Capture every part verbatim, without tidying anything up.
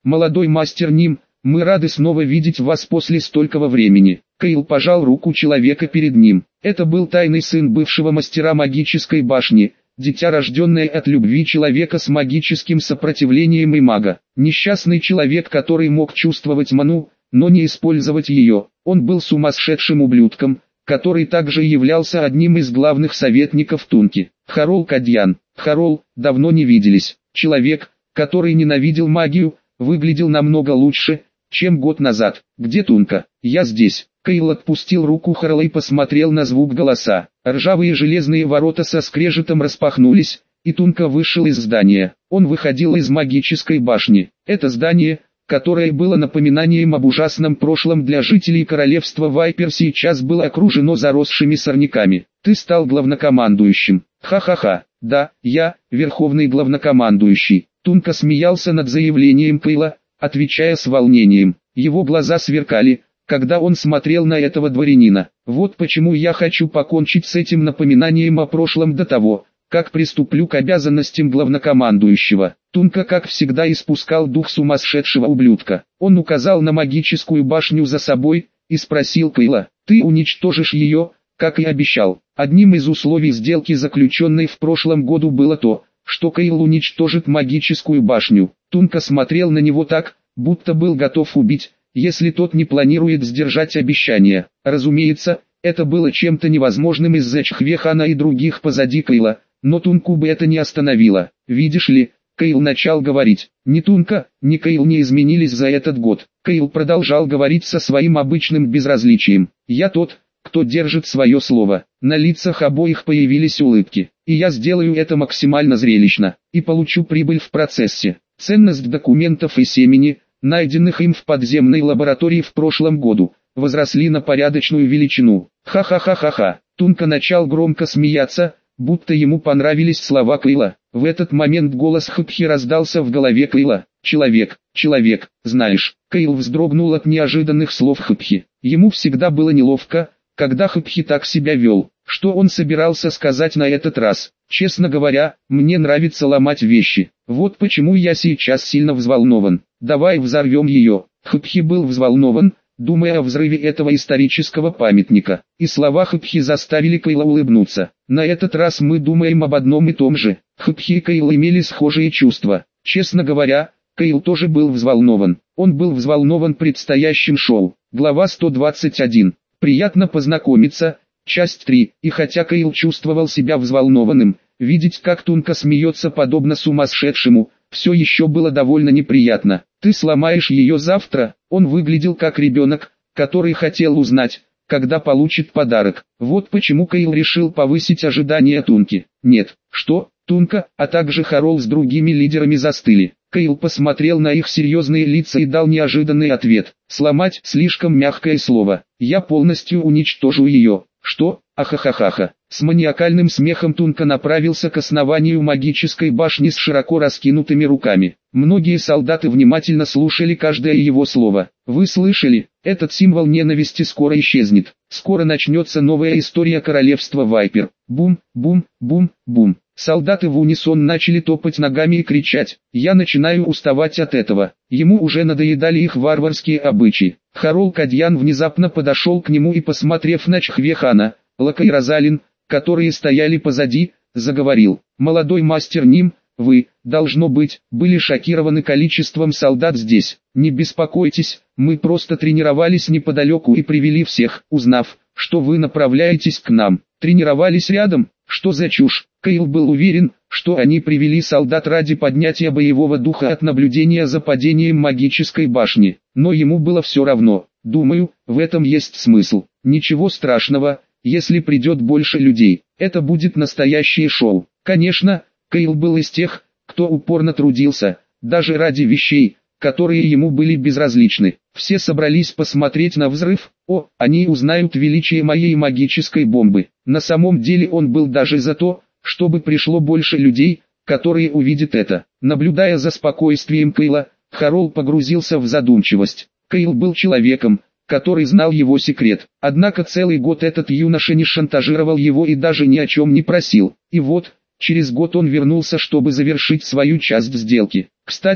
молодой мастер Ним, мы рады снова видеть вас после столького времени. Кайл пожал руку человека перед ним. Это был тайный сын бывшего мастера магической башни, дитя, рожденное от любви человека с магическим сопротивлением и мага. Несчастный человек, который мог чувствовать ману, но не использовать ее. Он был сумасшедшим ублюдком, который также являлся одним из главных советников Тунки. Харол Кадьян. Харол, давно не виделись. Человек, который ненавидел магию, выглядел намного лучше, чем год назад. Где Тунка? Я здесь. Кайл отпустил руку Харола и посмотрел на звук голоса. Ржавые железные ворота со скрежетом распахнулись, и Тунка вышел из здания. Он выходил из магической башни. Это здание, которое было напоминанием об ужасном прошлом для жителей королевства Вайпер, сейчас было окружено заросшими сорняками. Ты стал главнокомандующим. Ха-ха-ха. Да, я, верховный главнокомандующий. Тунка смеялся над заявлением Кайла, отвечая с волнением. Его глаза сверкали, когда он смотрел на этого дворянина. Вот почему я хочу покончить с этим напоминанием о прошлом до того, как приступлю к обязанностям главнокомандующего. Тунка, как всегда, испускал дух сумасшедшего ублюдка. Он указал на магическую башню за собой и спросил Кайла: «Ты уничтожишь ее, как и обещал?» Одним из условий сделки, заключенной в прошлом году, было то, что Кайл уничтожит магическую башню. Тунка смотрел на него так, будто был готов убить, если тот не планирует сдержать обещание. Разумеется, это было чем-то невозможным из-за Чхвехана и других позади Кайла, но Тунку бы это не остановило. Видишь ли, Кайл начал говорить. Ни Тунка, ни Кайл не изменились за этот год. Кайл продолжал говорить со своим обычным безразличием. Я тот, кто держит свое слово. На лицах обоих появились улыбки. И я сделаю это максимально зрелищно, и получу прибыль в процессе. Ценность документов и семени, найденных им в подземной лаборатории в прошлом году, возросли на порядочную величину. Ха-ха-ха-ха-ха. Тунка начал громко смеяться, будто ему понравились слова Кайла. В этот момент голос Хпхи раздался в голове Кайла. «Человек, человек, знаешь». Кайл вздрогнул от неожиданных слов Хпхи. Ему всегда было неловко, когда Хпхи так себя вел. Что он собирался сказать на этот раз? Честно говоря, мне нравится ломать вещи. Вот почему я сейчас сильно взволнован. Давай взорвем ее. Хпхи был взволнован, думая о взрыве этого исторического памятника. И слова Хпхи заставили Кайла улыбнуться. На этот раз мы думаем об одном и том же. Хпхи и Кайл имели схожие чувства. Честно говоря, Кайл тоже был взволнован. Он был взволнован предстоящим шоу. Глава сто двадцать один. Приятно познакомиться. Часть три. И хотя Кайл чувствовал себя взволнованным, видеть, как Тунка смеется подобно сумасшедшему, все еще было довольно неприятно. Ты сломаешь ее завтра? Он выглядел как ребенок, который хотел узнать, когда получит подарок. Вот почему Кайл решил повысить ожидания Тунки. Нет, что? Тунка, а также Харол с другими лидерами застыли. Кайл посмотрел на их серьезные лица и дал неожиданный ответ. Сломать — слишком мягкое слово. Я полностью уничтожу ее. Что? Ахахахаха. С маниакальным смехом Тунка направился к основанию магической башни с широко раскинутыми руками. Многие солдаты внимательно слушали каждое его слово. Вы слышали? Этот символ ненависти скоро исчезнет. Скоро начнется новая история королевства Вайпер. Бум, бум, бум, бум. Солдаты в унисон начали топать ногами и кричать. Я начинаю уставать от этого. Ему уже надоедали их варварские обычаи. Харол Кадьян внезапно подошел к нему и, посмотрев на Чхвехана, Лака и Розалин, которые стояли позади, заговорил. «Молодой мастер Ним, вы, должно быть, были шокированы количеством солдат здесь. Не беспокойтесь, мы просто тренировались неподалеку и привели всех, узнав, что вы направляетесь к нам. Тренировались рядом? Что за чушь?» Кайл был уверен, что они привели солдат ради поднятия боевого духа от наблюдения за падением магической башни. Но ему было все равно. Думаю, в этом есть смысл. Ничего страшного, если придет больше людей. Это будет настоящее шоу. Конечно, Кайл был из тех, кто упорно трудился, даже ради вещей, которые ему были безразличны. Все собрались посмотреть на взрыв. О, они узнают величие моей магической бомбы. На самом деле он был даже за то, чтобы пришло больше людей, которые увидят это. Наблюдая за спокойствием Кайла, Харол погрузился в задумчивость. Кайл был человеком, который знал его секрет. Однако целый год этот юноша не шантажировал его и даже ни о чем не просил. И вот, через год он вернулся, чтобы завершить свою часть сделки. Кстати,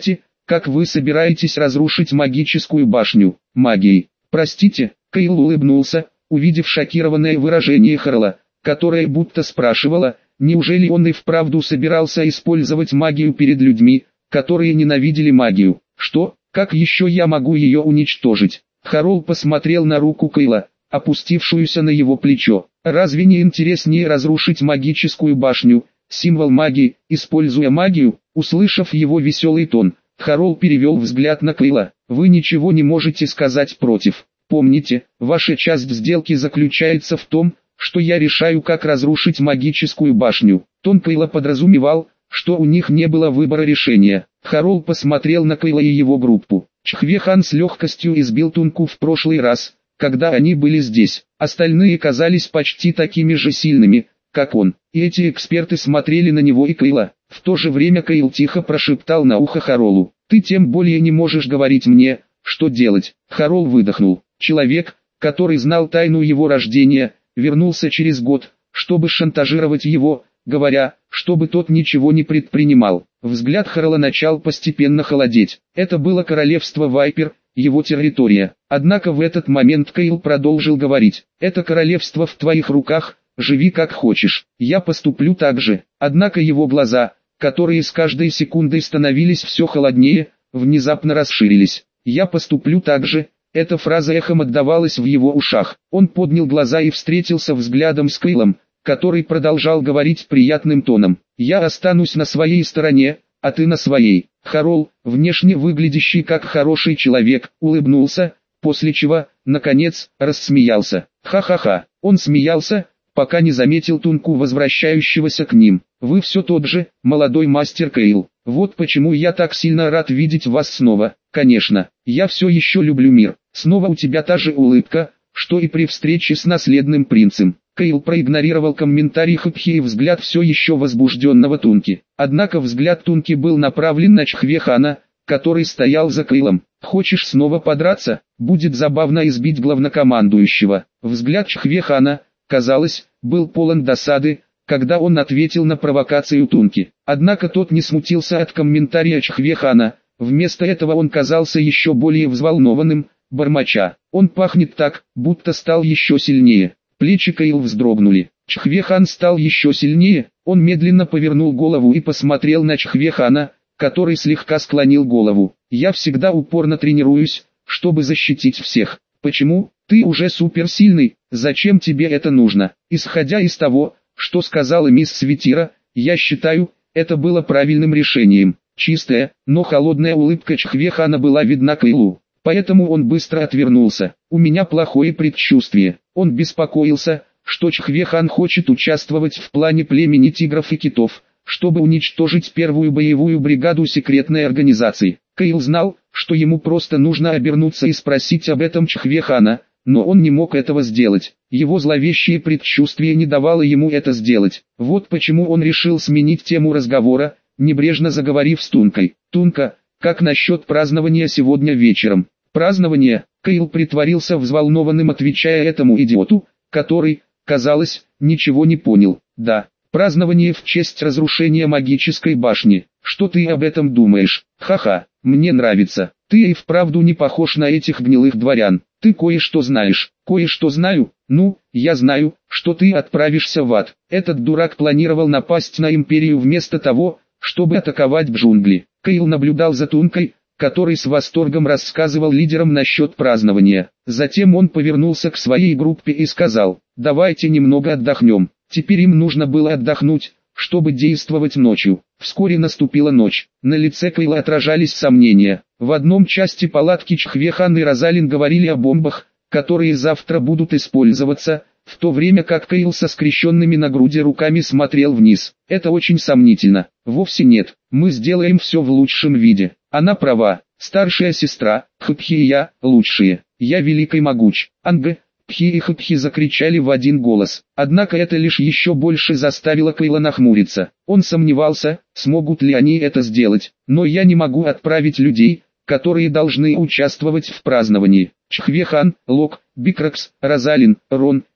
как вы собираетесь разрушить магическую башню? Магией. Простите, Кайл улыбнулся, увидев шокированное выражение Харла, которое будто спрашивало, неужели он и вправду собирался использовать магию перед людьми, которые ненавидели магию. Что, как еще я могу ее уничтожить? Харол посмотрел на руку Кайла, опустившуюся на его плечо. Разве не интереснее разрушить магическую башню, символ магии, используя магию? Услышав его веселый тон, Харол перевел взгляд на Кайла. Вы ничего не можете сказать против. Помните, ваша часть сделки заключается в том, что я решаю, как разрушить магическую башню. Тон Кайла подразумевал, что у них не было выбора решения. Харол посмотрел на Кайла и его группу. Чхве-хан с легкостью избил Тунку в прошлый раз, когда они были здесь. Остальные казались почти такими же сильными, как он. И эти эксперты смотрели на него и Кайла. В то же время Кайл тихо прошептал на ухо Харолу. «Ты тем более не можешь говорить мне, что делать». Харол выдохнул. Человек, который знал тайну его рождения, вернулся через год, чтобы шантажировать его, говоря, чтобы тот ничего не предпринимал. Взгляд Харола начал постепенно холодеть. Это было королевство Вайпер, его территория. Однако в этот момент Кайл продолжил говорить. «Это королевство в твоих руках, живи как хочешь, я поступлю так же». Однако его глаза, которые с каждой секундой становились все холоднее, внезапно расширились. «Я поступлю так же». Эта фраза эхом отдавалась в его ушах. Он поднял глаза и встретился взглядом с Кайлом, который продолжал говорить приятным тоном. «Я останусь на своей стороне, а ты на своей». Харол, внешне выглядящий как хороший человек, улыбнулся, после чего, наконец, рассмеялся. Ха-ха-ха. Он смеялся, пока не заметил Тунку, возвращающегося к ним. «Вы все тот же, молодой мастер Кайл. Вот почему я так сильно рад видеть вас снова. Конечно, я все еще люблю мир. Снова у тебя та же улыбка, что и при встрече с наследным принцем». Кайл проигнорировал комментарий Хапхи и взгляд все еще возбужденного Тунки. Однако взгляд Тунки был направлен на Чхве-хана, который стоял за Кайлом. «Хочешь снова подраться? Будет забавно избить главнокомандующего». Взгляд Чхве-хана, казалось, был полон досады, когда он ответил на провокацию Тунки. Однако тот не смутился от комментария Чхве-хана, вместо этого он казался еще более взволнованным, бормоча. «Он пахнет так, будто стал еще сильнее». Плечи Кайл вздрогнули. Чхве-хан стал еще сильнее, он медленно повернул голову и посмотрел на Чхве-хана, который слегка склонил голову. «Я всегда упорно тренируюсь, чтобы защитить всех. Почему? Ты уже суперсильный, зачем тебе это нужно?» Исходя из того, что сказала мисс Светира, я считаю, это было правильным решением. Чистая, но холодная улыбка Чхве-хана была видна Кайлу. Поэтому он быстро отвернулся. «У меня плохое предчувствие». Он беспокоился, что Чхве-хан хочет участвовать в плане племени тигров и китов, чтобы уничтожить первую боевую бригаду секретной организации. Кайл знал, что ему просто нужно обернуться и спросить об этом Чхве-хана, но он не мог этого сделать. Его зловещее предчувствие не давало ему это сделать. Вот почему он решил сменить тему разговора, небрежно заговорив с Тункой. «Тунка, как насчет празднования сегодня вечером?» «Празднование?» Кайл притворился взволнованным, отвечая этому идиоту, который, казалось, ничего не понял. «Да, празднование в честь разрушения магической башни. Что ты об этом думаешь?» «Ха-ха, мне нравится. Ты и вправду не похож на этих гнилых дворян. Ты кое-что знаешь». «Кое-что знаю? Ну, я знаю, что ты отправишься в ад. Этот дурак планировал напасть на империю вместо того, чтобы атаковать джунгли». Кайл наблюдал за Тункой, который с восторгом рассказывал лидерам насчет празднования. Затем он повернулся к своей группе и сказал: «Давайте немного отдохнем». Теперь им нужно было отдохнуть, чтобы действовать ночью. Вскоре наступила ночь. На лице Кайла отражались сомнения. В одном части палатки Чхве-хан и Розалин говорили о бомбах, которые завтра будут использоваться, в то время как Кайл со скрещенными на груди руками смотрел вниз. «Это очень сомнительно». «Вовсе нет, мы сделаем все в лучшем виде». Она права. Старшая сестра, Хапхи и я, лучшие. Я велик и могуч. Анга, Пхи и Хапхи закричали в один голос. Однако это лишь еще больше заставило Кайла нахмуриться. Он сомневался, смогут ли они это сделать. «Но я не могу отправить людей, которые должны участвовать в праздновании». Чхве-хан, Лок, Бикракс, Розалин, Рон,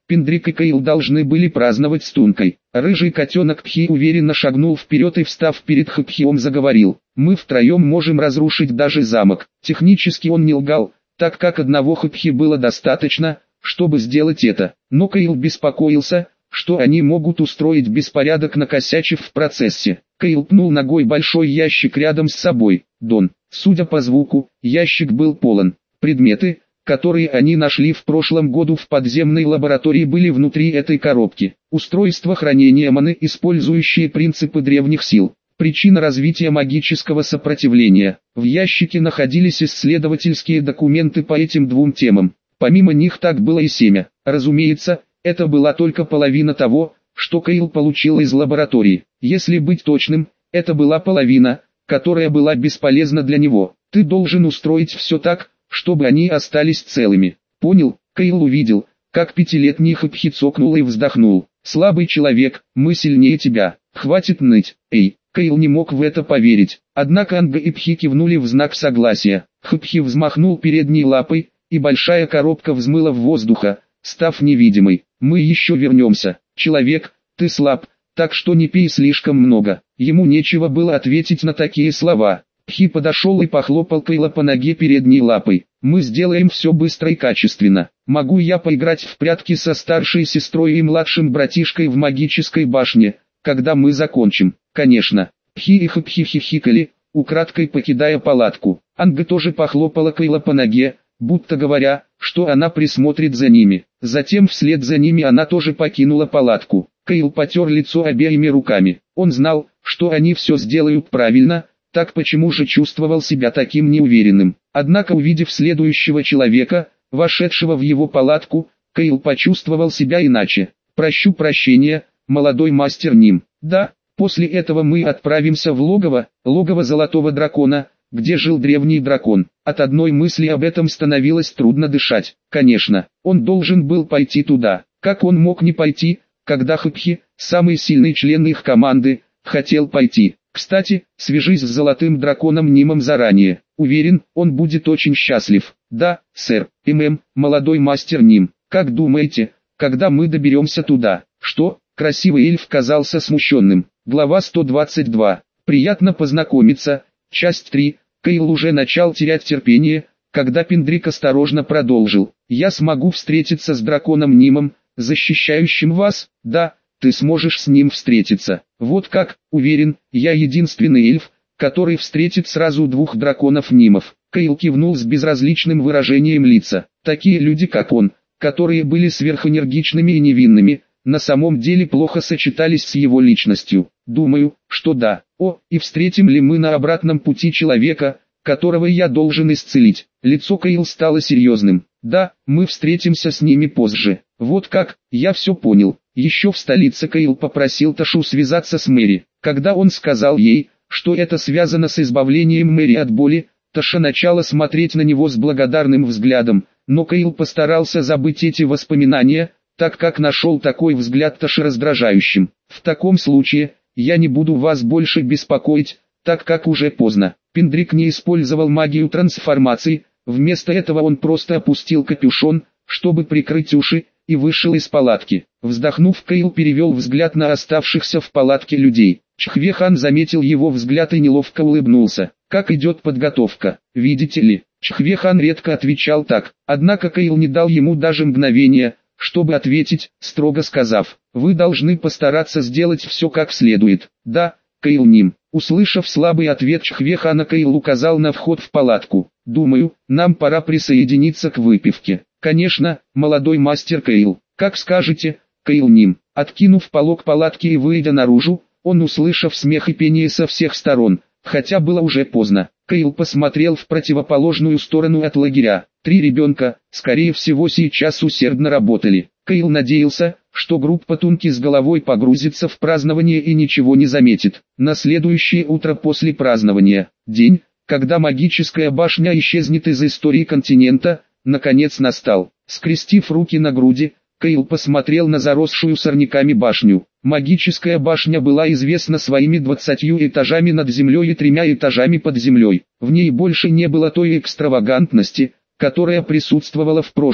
Пендрик и Кейл должны были праздновать с Тункой. Рыжий котенок Пхи уверенно шагнул вперед и, встав перед Хпхиом, заговорил: «Мы втроем можем разрушить даже замок». Технически он не лгал, так как одного Хпхи было достаточно, чтобы сделать это. Но Кейл беспокоился, что они могут устроить беспорядок, накосячив в процессе. Кейл пнул ногой большой ящик рядом с собой. Дон. Судя по звуку, ящик был полон. Предметы, которые они нашли в прошлом году в подземной лаборатории, были внутри этой коробки. Устройство хранения маны, использующие принципы древних сил. Причина развития магического сопротивления. В ящике находились исследовательские документы по этим двум темам. Помимо них так было и семя. Разумеется, это была только половина того, что Кейл получил из лаборатории. Если быть точным, это была половина, которая была бесполезна для него. Ты должен устроить все так, чтобы они остались целыми. Понял? Кейл увидел, как пятилетний Хпхи цокнул и вздохнул. Слабый человек, мы сильнее тебя. Хватит ныть. Эй, Кейл не мог в это поверить. Однако Анга и Пхи кивнули в знак согласия. Хпхи взмахнул передней лапой, и большая коробка взмыла в воздух, став невидимой. Мы еще вернемся. Человек, ты слаб, так что не пей слишком много. Ему нечего было ответить на такие слова. Пхи подошел и похлопал Кейла по ноге передней лапой. Мы сделаем все быстро и качественно. Могу я поиграть в прятки со старшей сестрой и младшим братишкой в магической башне, когда мы закончим? Конечно. Пхи и Хпхи хихикали, украдкой покидая палатку. Анга тоже похлопала Кейла по ноге, будто говоря, что она присмотрит за ними. Затем вслед за ними она тоже покинула палатку. Кейл потер лицо обеими руками. Он знал, что они все сделают правильно, так почему же чувствовал себя таким неуверенным? Однако, увидев следующего человека, вошедшего в его палатку, Кейл почувствовал себя иначе. «Прощу прощения, молодой мастер Ним. Да, после этого мы отправимся в логово, логово Золотого Дракона, где жил древний дракон». От одной мысли об этом становилось трудно дышать. Конечно, он должен был пойти туда. Как он мог не пойти, когда Хпхи, самый сильный член их команды, хотел пойти? Кстати, свяжись с Золотым Драконом Нимом заранее. Уверен, он будет очень счастлив. Да, сэр. ММ, молодой мастер Ним. Как думаете, когда мы доберемся туда? Что? Красивый эльф казался смущенным. Глава сто двадцать два. Приятно познакомиться. Часть три. Кейл уже начал терять терпение, когда Пендрик осторожно продолжил. Я смогу встретиться с драконом Нимом, защищающим вас? Да, ты сможешь с ним встретиться. Вот как, уверен, я единственный эльф, который встретит сразу двух драконов Нимов. Кейл кивнул с безразличным выражением лица. Такие люди, как он, которые были сверхэнергичными и невинными, на самом деле плохо сочетались с его личностью. Думаю, что да. О, и встретим ли мы на обратном пути человека, которого я должен исцелить? Лицо Кейл стало серьезным. Да, мы встретимся с ними позже. Вот как, я все понял. Еще в столице Кейл попросил Ташу связаться с Мэри. Когда он сказал ей, что это связано с избавлением Мэри от боли, Таша начала смотреть на него с благодарным взглядом, но Кейл постарался забыть эти воспоминания, так как нашел такой взгляд Таши раздражающим. В таком случае, я не буду вас больше беспокоить, так как уже поздно. Пендрик не использовал магию трансформации, вместо этого он просто опустил капюшон, чтобы прикрыть уши, и вышел из палатки. Вздохнув, Кейл перевел взгляд на оставшихся в палатке людей. Чхве-хан заметил его взгляд и неловко улыбнулся. Как идет подготовка? Видите ли, Чхве-хан редко отвечал так, однако Кейл не дал ему даже мгновения, чтобы ответить, строго сказав: «Вы должны постараться сделать все как следует». «Да, Кейл Ним». Услышав слабый ответ Чхве-хана, Кейл указал на вход в палатку. «Думаю, нам пора присоединиться к выпивке». «Конечно, молодой мастер Кейл. Как скажете, Кейл Ним». Откинув полог палатки и выйдя наружу, он, услышав смех и пение со всех сторон, хотя было уже поздно, Кейл посмотрел в противоположную сторону от лагеря. Три ребенка, скорее всего, сейчас усердно работали. Кейл надеялся, что группа Тунки с головой погрузится в празднование и ничего не заметит. На следующее утро после празднования, день, когда магическая башня исчезнет из истории континента, наконец настал. Скрестив руки на груди, Кейл посмотрел на заросшую сорняками башню. Магическая башня была известна своими двадцатью этажами над землей и тремя этажами под землей. В ней больше не было той экстравагантности, которая присутствовала в прошлом.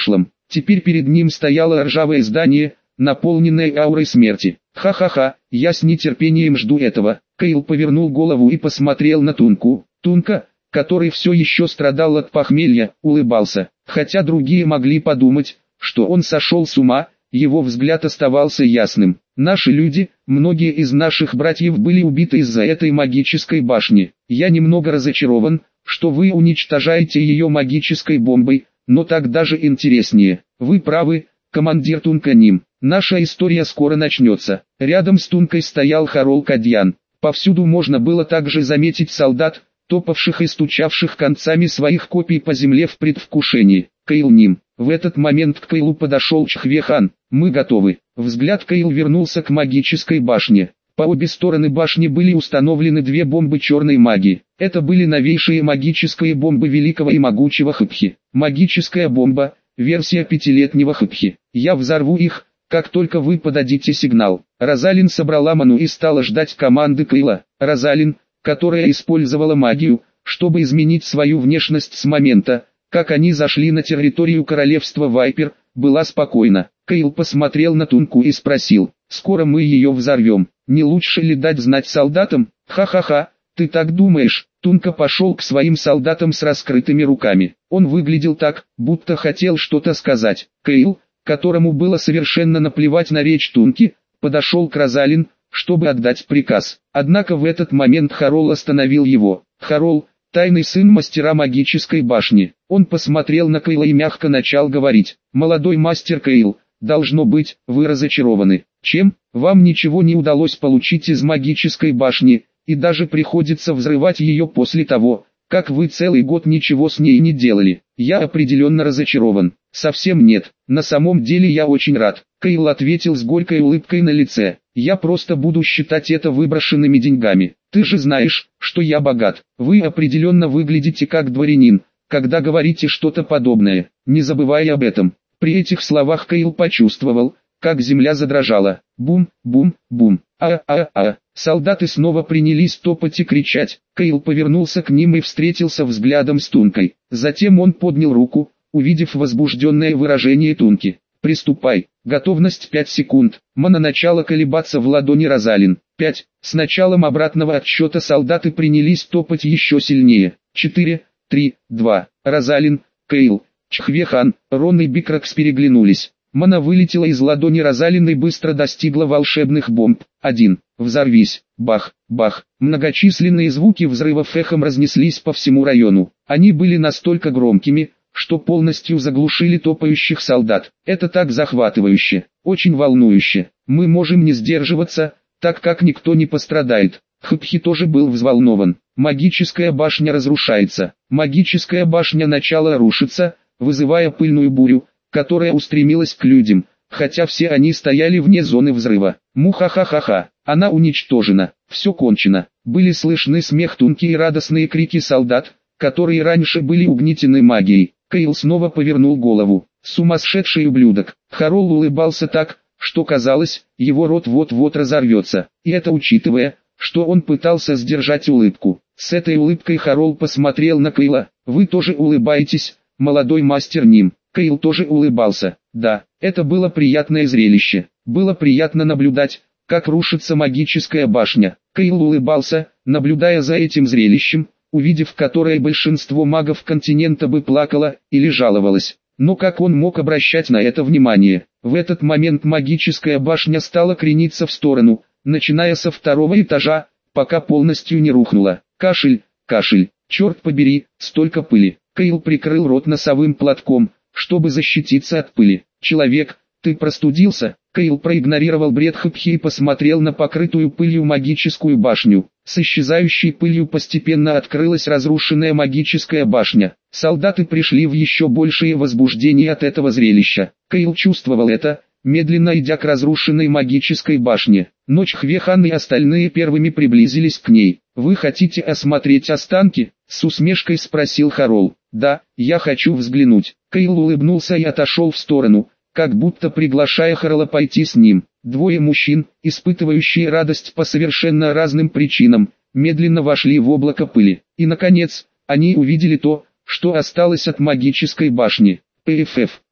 Теперь перед ним стояло ржавое здание, наполненное аурой смерти. Ха-ха-ха, я с нетерпением жду этого. Кейл повернул голову и посмотрел на Тунку. Тунка, который все еще страдал от похмелья, улыбался. Хотя другие могли подумать, что он сошел с ума, его взгляд оставался ясным. Наши люди, многие из наших братьев были убиты из-за этой магической башни. Я немного разочарован, что вы уничтожаете ее магической бомбой, но так даже интереснее. Вы правы, командир Тунканим. Наша история скоро начнется. Рядом с Тункой стоял Харол Кадьян. Повсюду можно было также заметить солдат, топавших и стучавших концами своих копий по земле в предвкушении. Кейл Ним. В этот момент к Кейлу подошел Чхвехан. Мы готовы. Взгляд Кейл вернулся к магической башне. По обе стороны башни были установлены две бомбы черной магии. Это были новейшие магические бомбы великого и могучего Хыпхи. Магическая бомба, версия пятилетнего Хыпхи. Я взорву их, как только вы подадите сигнал. Розалин собрала ману и стала ждать команды Кейла. Розалин, которая использовала магию, чтобы изменить свою внешность с момента, как они зашли на территорию королевства Вайпер, была спокойна. Кейл посмотрел на Тунку и спросил: «Скоро мы ее взорвем, не лучше ли дать знать солдатам?» «Ха-ха-ха, ты так думаешь?» Тунка пошел к своим солдатам с раскрытыми руками. Он выглядел так, будто хотел что-то сказать. Кейл, которому было совершенно наплевать на речь Тунки, подошел к Розалин, чтобы отдать приказ. Однако в этот момент Харол остановил его. Харол, тайный сын мастера магической башни. Он посмотрел на Кейла и мягко начал говорить: «Молодой мастер Кейл, должно быть, вы разочарованы. Чем? Вам ничего не удалось получить из магической башни, и даже приходится взрывать ее после того, как вы целый год ничего с ней не делали. Я определенно разочарован». «Совсем нет, на самом деле я очень рад», — Кейл ответил с горькой улыбкой на лице. «Я просто буду считать это выброшенными деньгами. Ты же знаешь, что я богат. Вы определенно выглядите как дворянин, когда говорите что-то подобное, не забывай об этом». При этих словах Кейл почувствовал, как земля задрожала. Бум, бум, бум. А-а-а. Солдаты снова принялись топать и кричать. Кейл повернулся к ним и встретился взглядом с Тункой. Затем он поднял руку, увидев возбужденное выражение Тунки. «Приступай. Готовность пять секунд». Мана начала колебаться в ладони Розалин. пять. С началом обратного отсчета солдаты принялись топать еще сильнее. четыре, три, два. Розалин, Кейл, Чхвехан, Рон и Бикракс переглянулись. Мана вылетела из ладони Розалин и быстро достигла волшебных бомб. один. Взорвись. Бах, бах. Многочисленные звуки взрывов эхом разнеслись по всему району. Они были настолько громкими, что полностью заглушили топающих солдат. Это так захватывающе, очень волнующе. Мы можем не сдерживаться, так как никто не пострадает. Хыпхи тоже был взволнован. Магическая башня разрушается. Магическая башня начала рушиться, вызывая пыльную бурю, которая устремилась к людям, хотя все они стояли вне зоны взрыва. Муха-ха-ха-ха, она уничтожена, все кончено. Были слышны смех Тунки и радостные крики солдат, которые раньше были угнетены магией. Кейл снова повернул голову. Сумасшедший ублюдок. Харол улыбался так, что казалось, его рот вот-вот разорвется. И это учитывая, что он пытался сдержать улыбку. С этой улыбкой Харол посмотрел на Кейла. «Вы тоже улыбаетесь, молодой мастер Ним?» Кейл тоже улыбался. Да, это было приятное зрелище. Было приятно наблюдать, как рушится магическая башня. Кейл улыбался, наблюдая за этим зрелищем, увидев которое большинство магов континента бы плакало или жаловалось. Но как он мог обращать на это внимание? В этот момент магическая башня стала крениться в сторону, начиная со второго этажа, пока полностью не рухнула. Кашель, кашель, черт побери, столько пыли. Кейл прикрыл рот носовым платком, чтобы защититься от пыли. «Человек, ты простудился?» Кейл проигнорировал бред Хыпхи и посмотрел на покрытую пылью магическую башню. С исчезающей пылью постепенно открылась разрушенная магическая башня. Солдаты пришли в еще большее возбуждение от этого зрелища. Кейл чувствовал это, медленно идя к разрушенной магической башне. Но Чхвехан и остальные первыми приблизились к ней. «Вы хотите осмотреть останки?» — с усмешкой спросил Харол. «Да, я хочу взглянуть». Кейл улыбнулся и отошел в сторону, как будто приглашая Харола пойти с ним. Двое мужчин, испытывающие радость по совершенно разным причинам, медленно вошли в облако пыли. И наконец, они увидели то, что осталось от магической башни. «Пф,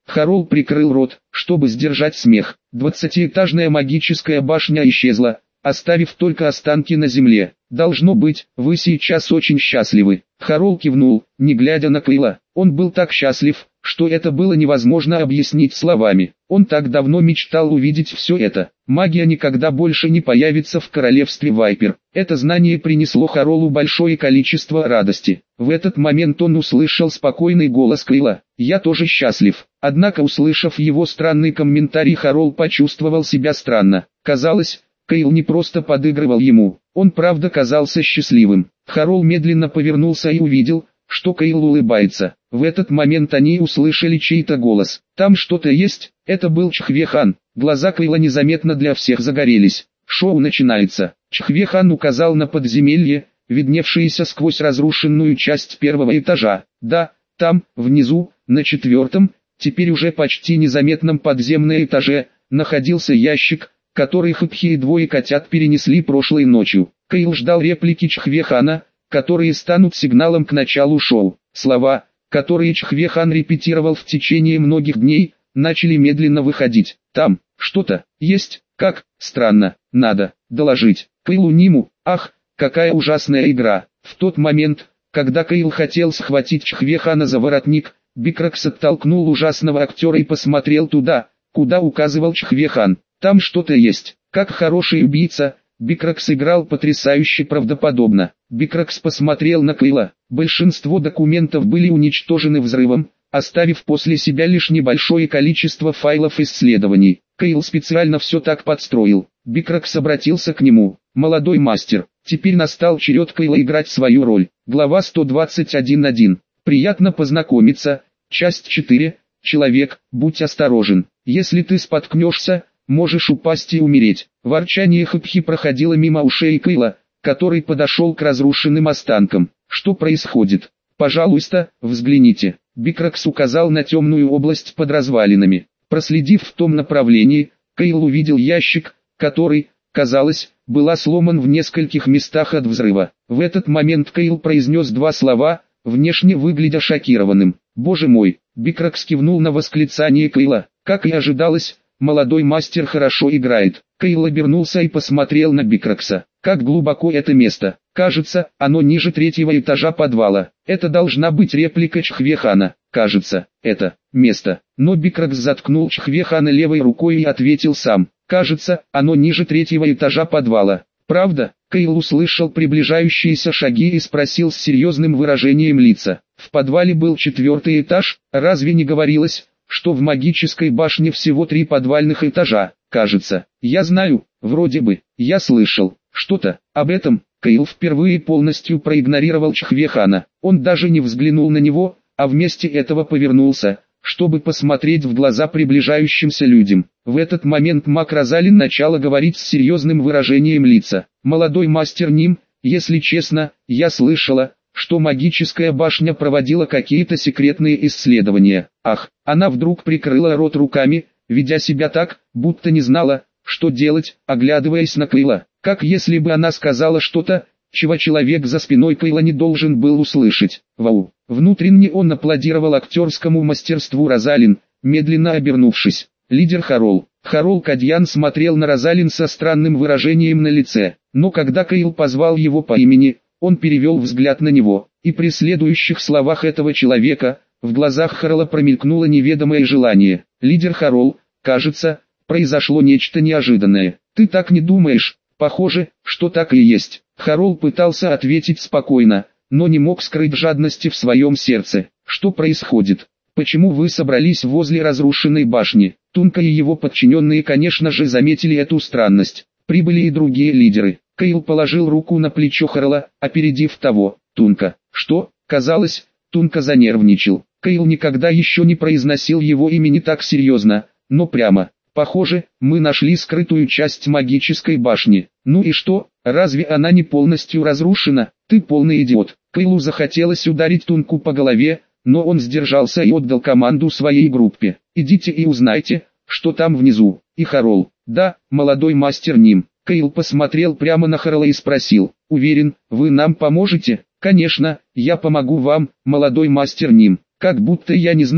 Харол прикрыл рот, чтобы сдержать смех. Двадцатиэтажная магическая башня исчезла, оставив только останки на земле. «Должно быть, вы сейчас очень счастливы». Харол кивнул, не глядя на Кайла. Он был так счастлив, что это было невозможно объяснить словами. Он так давно мечтал увидеть все это. Магия никогда больше не появится в королевстве Вайпер. Это знание принесло Харолу большое количество радости. В этот момент он услышал спокойный голос Кайла. «Я тоже счастлив». Однако, услышав его странный комментарий, Харол почувствовал себя странно. Казалось, Кайл не просто подыгрывал ему, он правда казался счастливым. Харол медленно повернулся и увидел, что Кайл улыбается. В этот момент они услышали чей-то голос. «Там что-то есть?» Это был Чхве-хан. Глаза Кайла незаметно для всех загорелись. «Шоу начинается». Чхве-хан указал на подземелье, видневшееся сквозь разрушенную часть первого этажа. «Да, там, внизу, на четвертом, теперь уже почти незаметном подземном этаже, находился ящик, который Хапхи и двое котят перенесли прошлой ночью». Кайл ждал реплики Чхве-хана, которые станут сигналом к началу шоу. Слова, которые Чхве-хан репетировал в течение многих дней, начали медленно выходить. «Там, что-то, есть, как, странно, надо, доложить». Кайлу Ниму, ах, какая ужасная игра. В тот момент, когда Кайл хотел схватить Чхве-хана за воротник, Бикракс оттолкнул ужасного актера и посмотрел туда, куда указывал Чхве-хан. «Там что-то есть». Как хороший убийца, Бикракс играл потрясающе правдоподобно. Бикракс посмотрел на Кайла. Большинство документов были уничтожены взрывом, оставив после себя лишь небольшое количество файлов исследований. Кайл специально все так подстроил. Бикракс обратился к нему. «Молодой мастер, теперь настал черед Кайла играть свою роль». Глава сто двадцать один точка один. «Приятно познакомиться». Часть четыре. «Человек, будь осторожен. Если ты споткнешься, можешь упасть и умереть». Ворчание Хапхи проходило мимо ушей Кайла, который подошел к разрушенным останкам. «Что происходит? Пожалуйста, взгляните». Бикракс указал на темную область под развалинами. Проследив в том направлении, Кайл увидел ящик, который, казалось, был сломан в нескольких местах от взрыва. В этот момент Кайл произнес два слова, внешне выглядя шокированным. «Боже мой!» Бикракс кивнул на восклицание Кайла. Как и ожидалось, молодой мастер хорошо играет. Кайл обернулся и посмотрел на Бикракса. «Как глубоко это место? Кажется, оно ниже третьего этажа подвала. Это должна быть реплика Чхве-хана. Кажется, это место». Но Бикракс заткнул Чхве-хана левой рукой и ответил сам. «Кажется, оно ниже третьего этажа подвала». «Правда?» Кайл услышал приближающиеся шаги и спросил с серьезным выражением лица. «В подвале был четвертый этаж, разве не говорилось, что в магической башне всего три подвальных этажа? Кажется, я знаю, вроде бы, я слышал что-то об этом». Кайл впервые полностью проигнорировал Чхве-хана. Он даже не взглянул на него, а вместо этого повернулся, чтобы посмотреть в глаза приближающимся людям. В этот момент маг Розалин начала говорить с серьезным выражением лица. «Молодой мастер Ним, если честно, я слышала, что магическая башня проводила какие-то секретные исследования». Ах, она вдруг прикрыла рот руками, ведя себя так, будто не знала, что делать, оглядываясь на Кайла. Как если бы она сказала что-то, чего человек за спиной Кайла не должен был услышать. Вау! Внутренне он аплодировал актерскому мастерству Розалин, медленно обернувшись. Лидер Харол. Харол Кадьян смотрел на Розалин со странным выражением на лице, но когда Кайл позвал его по имени, он перевел взгляд на него, и при следующих словах этого человека, в глазах Харола промелькнуло неведомое желание. «Лидер Харол, кажется, произошло нечто неожиданное. Ты так не думаешь?» «Похоже, что так и есть». Харол пытался ответить спокойно, но не мог скрыть жадности в своем сердце. «Что происходит? Почему вы собрались возле разрушенной башни?» Тунка и его подчиненные, конечно же, заметили эту странность. Прибыли и другие лидеры. Кайл положил руку на плечо Харола, опередив того. «Тунка». «Что?» Казалось, Тунка занервничал. Кайл никогда еще не произносил его имени так серьезно, но прямо. «Похоже, мы нашли скрытую часть магической башни». «Ну и что, разве она не полностью разрушена? Ты полный идиот». Кайлу захотелось ударить Тунку по голове, но он сдержался и отдал команду своей группе. «Идите и узнайте, что там внизу». И Харол. «Да, молодой мастер Ним». Кайл посмотрел прямо на Харола и спросил. «Уверен, вы нам поможете?» «Конечно, я помогу вам, молодой мастер Ним». «Как будто я не знаю,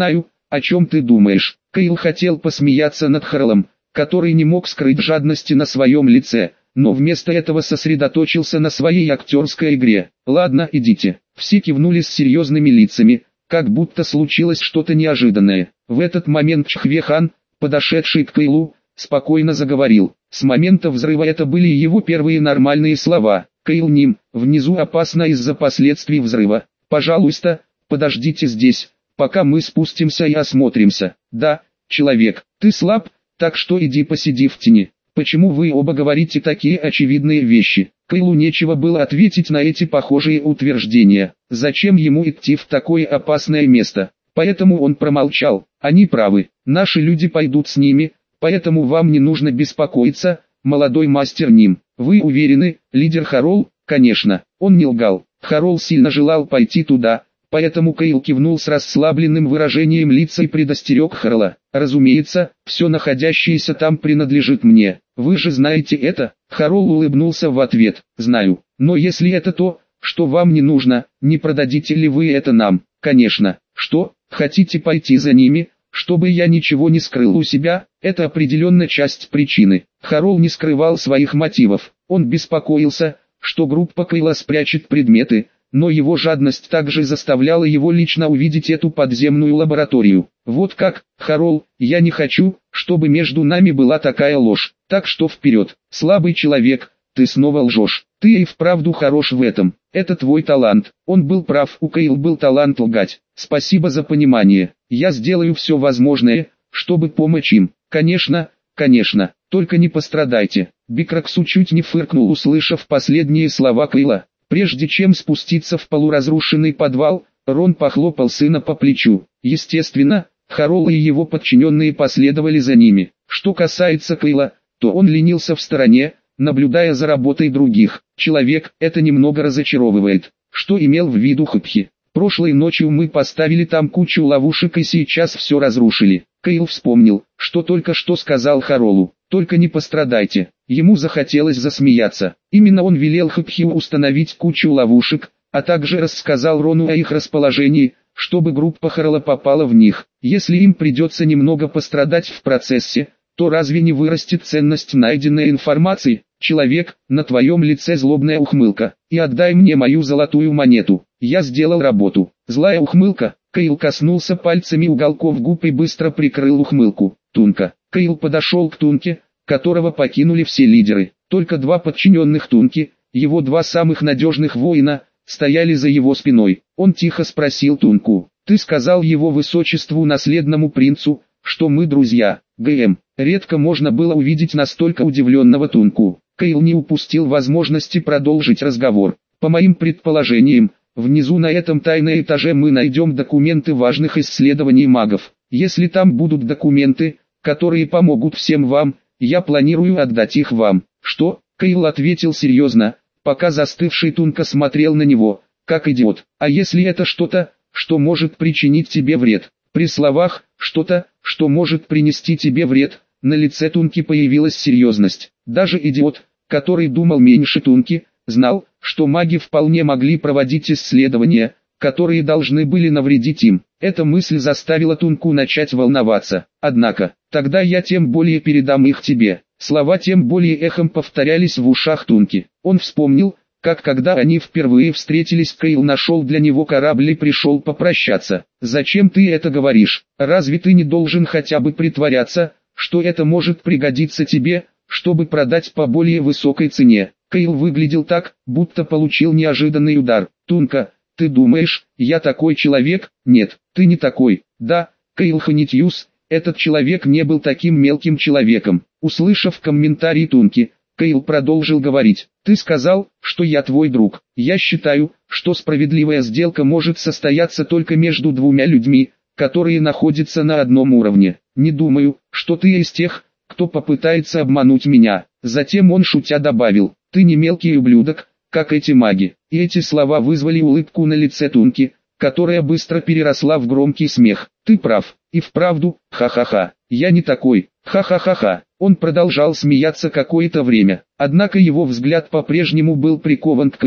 о чем ты думаешь? Кейл хотел посмеяться над Харлом, который не мог скрыть жадности на своем лице, но вместо этого сосредоточился на своей актерской игре. Ладно, идите. Все кивнули с серьезными лицами, как будто случилось что-то неожиданное. В этот момент Чхве-хан, подошедший к Кейлу, спокойно заговорил. С момента взрыва это были его первые нормальные слова. Кейл Ним, внизу опасно из-за последствий взрыва. Пожалуйста, подождите здесь, пока мы спустимся и осмотримся. Да, человек, ты слаб, так что иди посиди в тени. Почему вы оба говорите такие очевидные вещи? Кейлу нечего было ответить на эти похожие утверждения. Зачем ему идти в такое опасное место? Поэтому он промолчал. Они правы, наши люди пойдут с ними, поэтому вам не нужно беспокоиться, молодой мастер Ним. Вы уверены, лидер Харол? Конечно, он не лгал. Харол сильно желал пойти туда, поэтому Кейл кивнул с расслабленным выражением лица и предостерег Харла. Разумеется, все находящееся там принадлежит мне. Вы же знаете это? Харол улыбнулся в ответ. Знаю, но если это то, что вам не нужно, не продадите ли вы это нам? Конечно. Что, хотите пойти за ними, чтобы я ничего не скрыл у себя? Это определенно часть причины. Харол не скрывал своих мотивов. Он беспокоился, что группа Кейла спрячет предметы, но его жадность также заставляла его лично увидеть эту подземную лабораторию. Вот как, Харол, я не хочу, чтобы между нами была такая ложь, так что вперед, слабый человек, ты снова лжешь, ты и вправду хорош в этом, это твой талант. Он был прав, у Кейл был талант лгать. Спасибо за понимание, я сделаю все возможное, чтобы помочь им. Конечно, конечно, только не пострадайте. Бикраксу чуть не фыркнул, услышав последние слова Кейла. Прежде чем спуститься в полуразрушенный подвал, Рон похлопал сына по плечу. Естественно, Харол и его подчиненные последовали за ними. Что касается Кейла, то он ленился в стороне, наблюдая за работой других. Человек, это немного разочаровывает. Что имел в виду Хупхи? Прошлой ночью мы поставили там кучу ловушек и сейчас все разрушили. Кейл вспомнил, что только что сказал Харолу. Только не пострадайте. Ему захотелось засмеяться. Именно он велел Хупхи установить кучу ловушек, а также рассказал Рону о их расположении, чтобы группа Харола попала в них. Если им придется немного пострадать в процессе, то разве не вырастет ценность найденной информации? Человек, на твоем лице злобная ухмылка, и отдай мне мою золотую монету. Я сделал работу. Злая ухмылка. Кейл коснулся пальцами уголков губ и быстро прикрыл ухмылку. Тунка. Кейл подошел к Тунке, которого покинули все лидеры. Только два подчиненных Тунки, его два самых надежных воина, стояли за его спиной. Он тихо спросил Тунку: «Ты сказал его высочеству наследному принцу, что мы друзья?» ГМ. Редко можно было увидеть настолько удивленного Тунку. Кейл не упустил возможности продолжить разговор. По моим предположениям, внизу на этом тайном этаже мы найдем документы важных исследований магов. Если там будут документы, которые помогут всем вам, я планирую отдать их вам. Что? Кейл ответил серьезно, пока застывший Тунка смотрел на него, как идиот. А если это что-то, что может причинить тебе вред? При словах «что-то, что может принести тебе вред», на лице Тунки появилась серьезность. Даже идиот, который думал меньше Тунки, знал, что маги вполне могли проводить исследования, которые должны были навредить им. Эта мысль заставила Тунку начать волноваться. Однако, тогда я тем более передам их тебе. Слова тем более эхом повторялись в ушах Тунки. Он вспомнил, как когда они впервые встретились, Кейл нашел для него корабль и пришел попрощаться. «Зачем ты это говоришь? Разве ты не должен хотя бы притворяться, что это может пригодиться тебе, чтобы продать по более высокой цене?» Кейл выглядел так, будто получил неожиданный удар. «Тунка, ты думаешь, я такой человек?» «Нет, ты не такой». «Да, Кейл Ханитьюс, этот человек не был таким мелким человеком». Услышав комментарий Тунки, Кейл продолжил говорить: «Ты сказал, что я твой друг. Я считаю, что справедливая сделка может состояться только между двумя людьми, которые находятся на одном уровне. Не думаю, что ты из тех, кто попытается обмануть меня». Затем он шутя добавил: «Ты не мелкий ублюдок, как эти маги». И эти слова вызвали улыбку на лице Тунки, которая быстро переросла в громкий смех. «Ты прав, и вправду, ха-ха-ха, я не такой, ха-ха-ха-ха». Он продолжал смеяться какое-то время, однако его взгляд по-прежнему был прикован к Кейлу.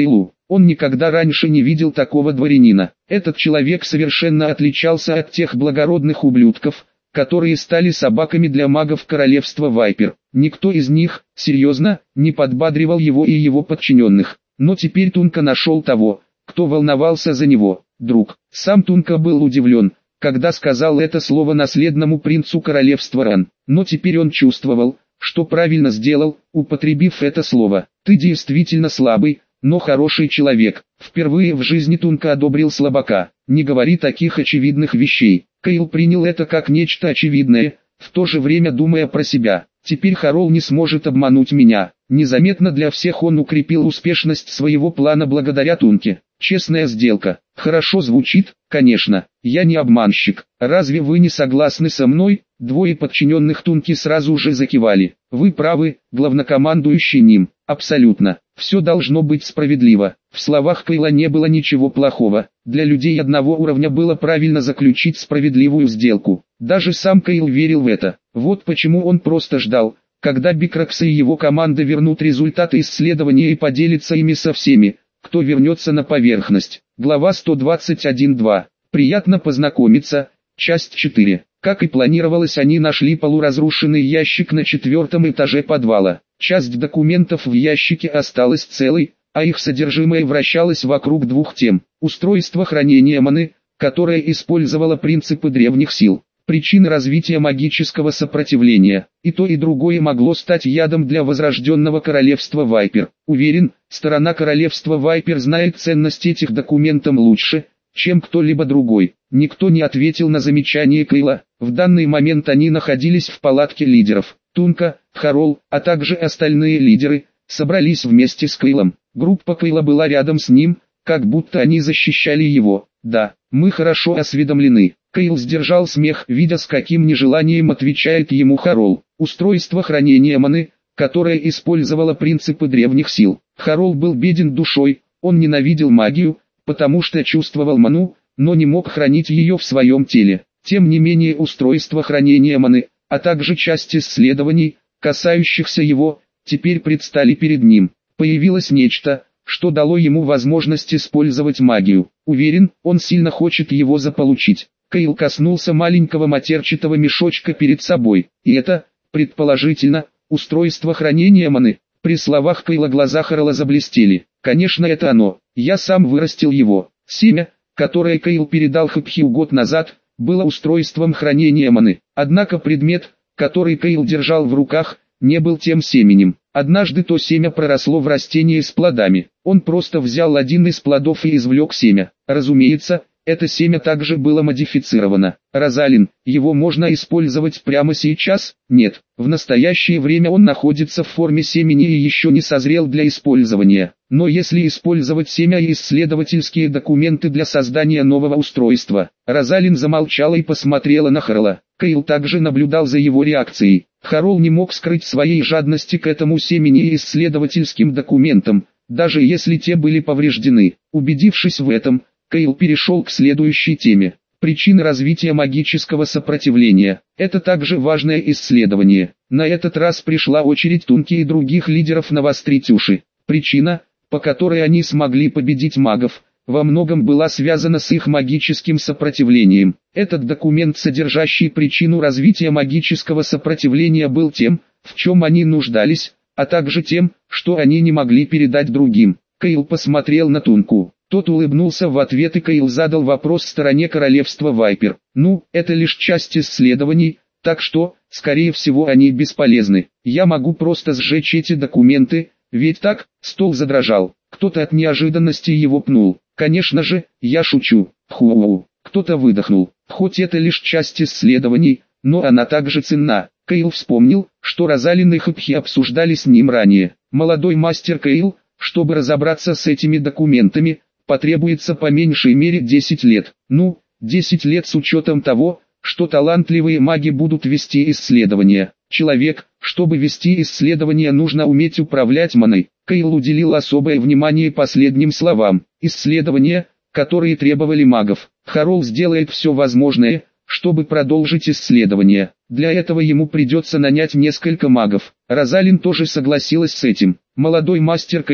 Он никогда раньше не видел такого дворянина. Этот человек совершенно отличался от тех благородных ублюдков, которые стали собаками для магов королевства Вайпер. Никто из них, серьезно, не подбадривал его и его подчиненных. Но теперь Тунка нашел того, кто волновался за него. Друг. Сам Тунка был удивлен, когда сказал это слово наследному принцу королевства Ран. Но теперь он чувствовал, что правильно сделал, употребив это слово. Ты действительно слабый, но хороший человек. Впервые в жизни Тунка одобрил слабака. Не говори таких очевидных вещей. Кейл принял это как нечто очевидное, в то же время думая про себя. Теперь Харол не сможет обмануть меня. Незаметно для всех он укрепил успешность своего плана благодаря Тунке. Честная сделка. Хорошо звучит, конечно. Я не обманщик. Разве вы не согласны со мной? Двое подчиненных Тунки сразу же закивали. Вы правы, главнокомандующий ним. Абсолютно. Все должно быть справедливо. В словах Кейла не было ничего плохого. Для людей одного уровня было правильно заключить справедливую сделку. Даже сам Кейл верил в это. Вот почему он просто ждал, когда Бикракс и его команда вернут результаты исследования и поделятся ими со всеми, кто вернется на поверхность. Глава сто двадцать один два. Приятно познакомиться. Часть четыре. Как и планировалось, они нашли полуразрушенный ящик на четвертом этаже подвала. Часть документов в ящике осталась целой, а их содержимое вращалось вокруг двух тем. Устройство хранения маны, которое использовало принципы древних сил. Причины развития магического сопротивления. И то и другое могло стать ядом для возрожденного королевства Вайпер. Уверен, сторона королевства Вайпер знает ценность этих документов лучше, чем кто-либо другой. Никто не ответил на замечание Кейла. В данный момент они находились в палатке лидеров. Тунка, Харол, а также остальные лидеры, собрались вместе с Кейлом. Группа Кейла была рядом с ним, как будто они защищали его. Да, мы хорошо осведомлены. Кейл сдержал смех, видя, с каким нежеланием отвечает ему Харол. Устройство хранения маны, которое использовало принципы древних сил. Харол был беден душой, он ненавидел магию, потому что чувствовал ману, но не мог хранить ее в своем теле. Тем не менее устройство хранения маны, а также часть исследований, касающихся его, теперь предстали перед ним. Появилось нечто, что дало ему возможность использовать магию. Уверен, он сильно хочет его заполучить. Кейл коснулся маленького матерчатого мешочка перед собой. И это, предположительно, устройство хранения маны. При словах Кейла глаза Харола заблестели. Конечно, это оно. Я сам вырастил его. Семя, которое Кейл передал Хэпхил год назад, было устройством хранения маны. Однако предмет, который Кейл держал в руках, не был тем семенем. Однажды то семя проросло в растении с плодами. Он просто взял один из плодов и извлек семя. Разумеется, это семя также было модифицировано. Розалин, его можно использовать прямо сейчас? Нет. В настоящее время он находится в форме семени и еще не созрел для использования. Но если использовать семя и исследовательские документы для создания нового устройства. Розалин замолчала и посмотрела на Харола. Кейл также наблюдал за его реакцией. Харол не мог скрыть своей жадности к этому семени и исследовательским документам, даже если те были повреждены. Убедившись в этом, Кейл перешел к следующей теме. Причины развития магического сопротивления. Это также важное исследование. На этот раз пришла очередь Тунки и других лидеров навострить уши. Причина, по которой они смогли победить магов, во многом была связана с их магическим сопротивлением. Этот документ, содержащий причину развития магического сопротивления, был тем, в чем они нуждались, а также тем, что они не могли передать другим. Кейл посмотрел на Тунку. Тот улыбнулся в ответ, и Кейл задал вопрос стороне королевства Вайпер. Ну, это лишь часть исследований, так что, скорее всего, они бесполезны. Я могу просто сжечь эти документы, ведь так? Стол задрожал. Кто-то от неожиданности его пнул. Конечно же, я шучу. Ху-у. Кто-то выдохнул. Хоть это лишь часть исследований, но она также ценна. Кейл вспомнил, что Розалин и Хэпхи обсуждали с ним ранее. Молодой мастер Кейл, чтобы разобраться с этими документами, потребуется по меньшей мере десять лет. Ну, десять лет с учетом того, что талантливые маги будут вести исследования. Человек, чтобы вести исследования, нужно уметь управлять маной. Кейл уделил особое внимание последним словам. Исследования, которые требовали магов. Харол сделает все возможное, чтобы продолжить исследования. Для этого ему придется нанять несколько магов. Розалин тоже согласилась с этим. Молодой мастер Кейл,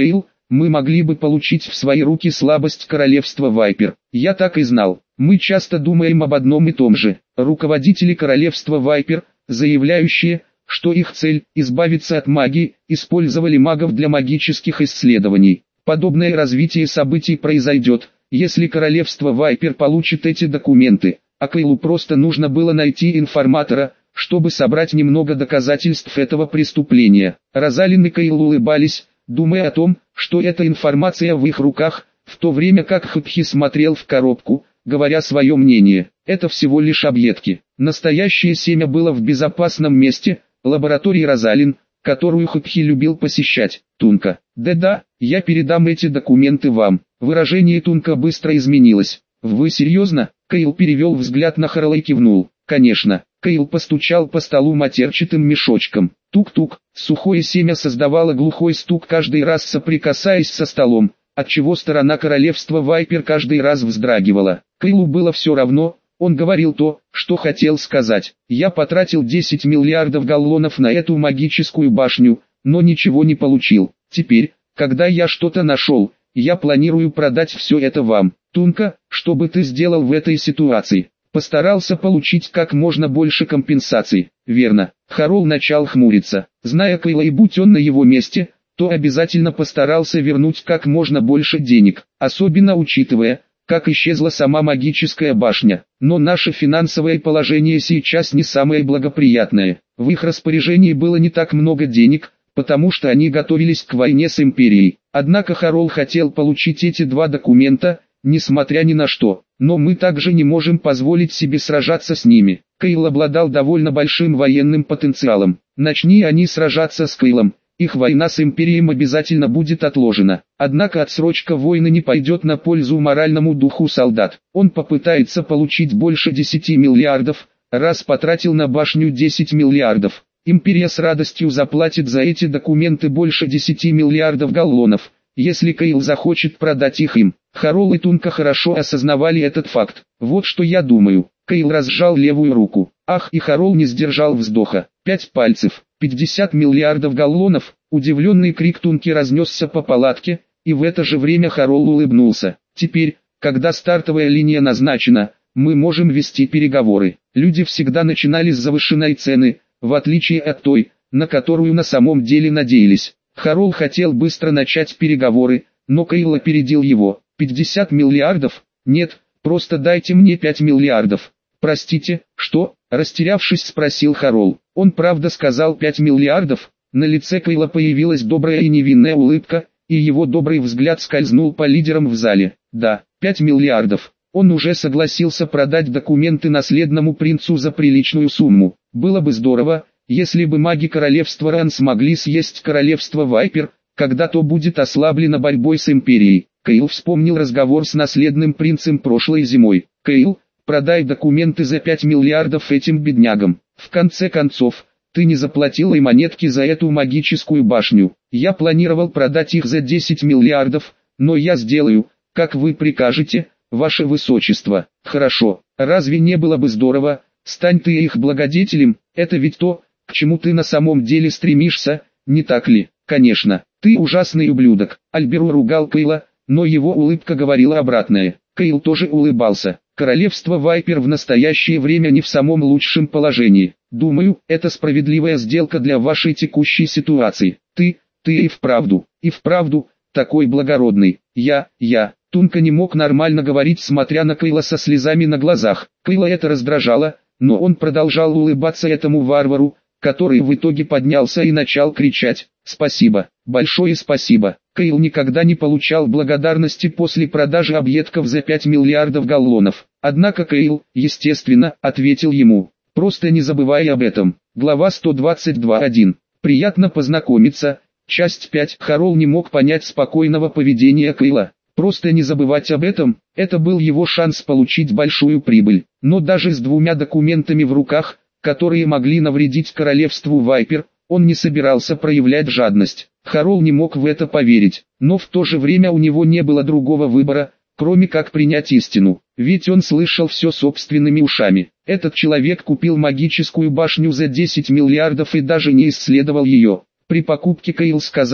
мы могли бы получить в свои руки слабость королевства Вайпер. Я так и знал. Мы часто думаем об одном и том же. Руководители королевства Вайпер, заявляющие, что их цель – избавиться от магии, использовали магов для магических исследований. Подобное развитие событий произойдет, если королевство Вайпер получит эти документы, а Кейлу просто нужно было найти информатора, чтобы собрать немного доказательств этого преступления. Розалин и Кейл улыбались, думая о том, что эта информация в их руках, в то время как Хатхи смотрел в коробку, говоря свое мнение. Это всего лишь объедки. Настоящее семя было в безопасном месте, лаборатории Розалин, которую Хатхи любил посещать. Тунка. Да-да, я передам эти документы вам. Выражение Тунка быстро изменилось. Вы серьезно? Кейл перевел взгляд на Харла и кивнул. Конечно. Кейл постучал по столу матерчатым мешочком. Тук-тук. Сухое семя создавало глухой стук каждый раз соприкасаясь со столом, отчего сторона королевства Вайпер каждый раз вздрагивала. Кейлу было все равно, он говорил то, что хотел сказать. Я потратил десять миллиардов галлонов на эту магическую башню, но ничего не получил. Теперь, когда я что-то нашел, я планирую продать все это вам. Тунка, что бы ты сделал в этой ситуации? Постарался получить как можно больше компенсаций. Верно. Харол начал хмуриться. Зная Кейла и будь он на его месте, то обязательно постарался вернуть как можно больше денег, особенно учитывая, как исчезла сама магическая башня. Но наше финансовое положение сейчас не самое благоприятное. В их распоряжении было не так много денег, потому что они готовились к войне с Империей. Однако Харол хотел получить эти два документа, несмотря ни на что. Но мы также не можем позволить себе сражаться с ними. Кейл обладал довольно большим военным потенциалом. Начни они сражаться с Кейлом, их война с Империей обязательно будет отложена. Однако отсрочка войны не пойдет на пользу моральному духу солдат. Он попытается получить больше десяти миллиардов, раз потратил на башню десять миллиардов. Империя с радостью заплатит за эти документы больше десяти миллиардов галлонов, если Кейл захочет продать их им. Харол и Тунка хорошо осознавали этот факт. Вот что я думаю. Кейл разжал левую руку. Ах, и Харол не сдержал вздоха. Пять пальцев, пятьдесят миллиардов галлонов. Удивленный крик Тунки разнесся по палатке, и в это же время Харол улыбнулся. Теперь, когда стартовая линия назначена, мы можем вести переговоры. Люди всегда начинали с завышенной цены, в отличие от той, на которую на самом деле надеялись. Харол хотел быстро начать переговоры, но Кейл опередил его. пятьдесят миллиардов? Нет, просто дайте мне пять миллиардов. Простите, что? Растерявшись, спросил Харол. Он правда сказал пять миллиардов? На лице Кейла появилась добрая и невинная улыбка, и его добрый взгляд скользнул по лидерам в зале. Да, пять миллиардов. Он уже согласился продать документы наследному принцу за приличную сумму. Было бы здорово, если бы маги королевства Ран смогли съесть королевство Вайпер, когда то будет ослаблено борьбой с Империей. Кейл вспомнил разговор с наследным принцем прошлой зимой. Кейл, продай документы за пять миллиардов этим беднягам. В конце концов, ты не заплатил и монетки за эту магическую башню. Я планировал продать их за десять миллиардов, но я сделаю, как вы прикажете, ваше высочество. Хорошо, разве не было бы здорово? Стань ты их благодетелем, это ведь то, к чему ты на самом деле стремишься, не так ли? Конечно, ты ужасный ублюдок. Альберу ругал Кейла, но его улыбка говорила обратное. Кейл тоже улыбался. Королевство Вайпер в настоящее время не в самом лучшем положении. Думаю, это справедливая сделка для вашей текущей ситуации. Ты, ты и вправду, и вправду, такой благородный. Я, я. Тунка не мог нормально говорить, смотря на Кейла со слезами на глазах. Кейла это раздражало, но он продолжал улыбаться этому варвару, который в итоге поднялся и начал кричать: «Спасибо, большое спасибо». Кейл никогда не получал благодарности после продажи объедков за пять миллиардов галлонов. Однако Кейл, естественно, ответил ему: «Просто не забывай об этом». Глава сто двадцать два один. Приятно познакомиться. Часть пять. Харол не мог понять спокойного поведения Кейла. Просто не забывать об этом, это был его шанс получить большую прибыль. Но даже с двумя документами в руках, которые могли навредить королевству Вайпер, он не собирался проявлять жадность. Харол не мог в это поверить, но в то же время у него не было другого выбора, кроме как принять истину. Ведь он слышал все собственными ушами. Этот человек купил магическую башню за десять миллиардов и даже не исследовал ее. При покупке Кейл сказал,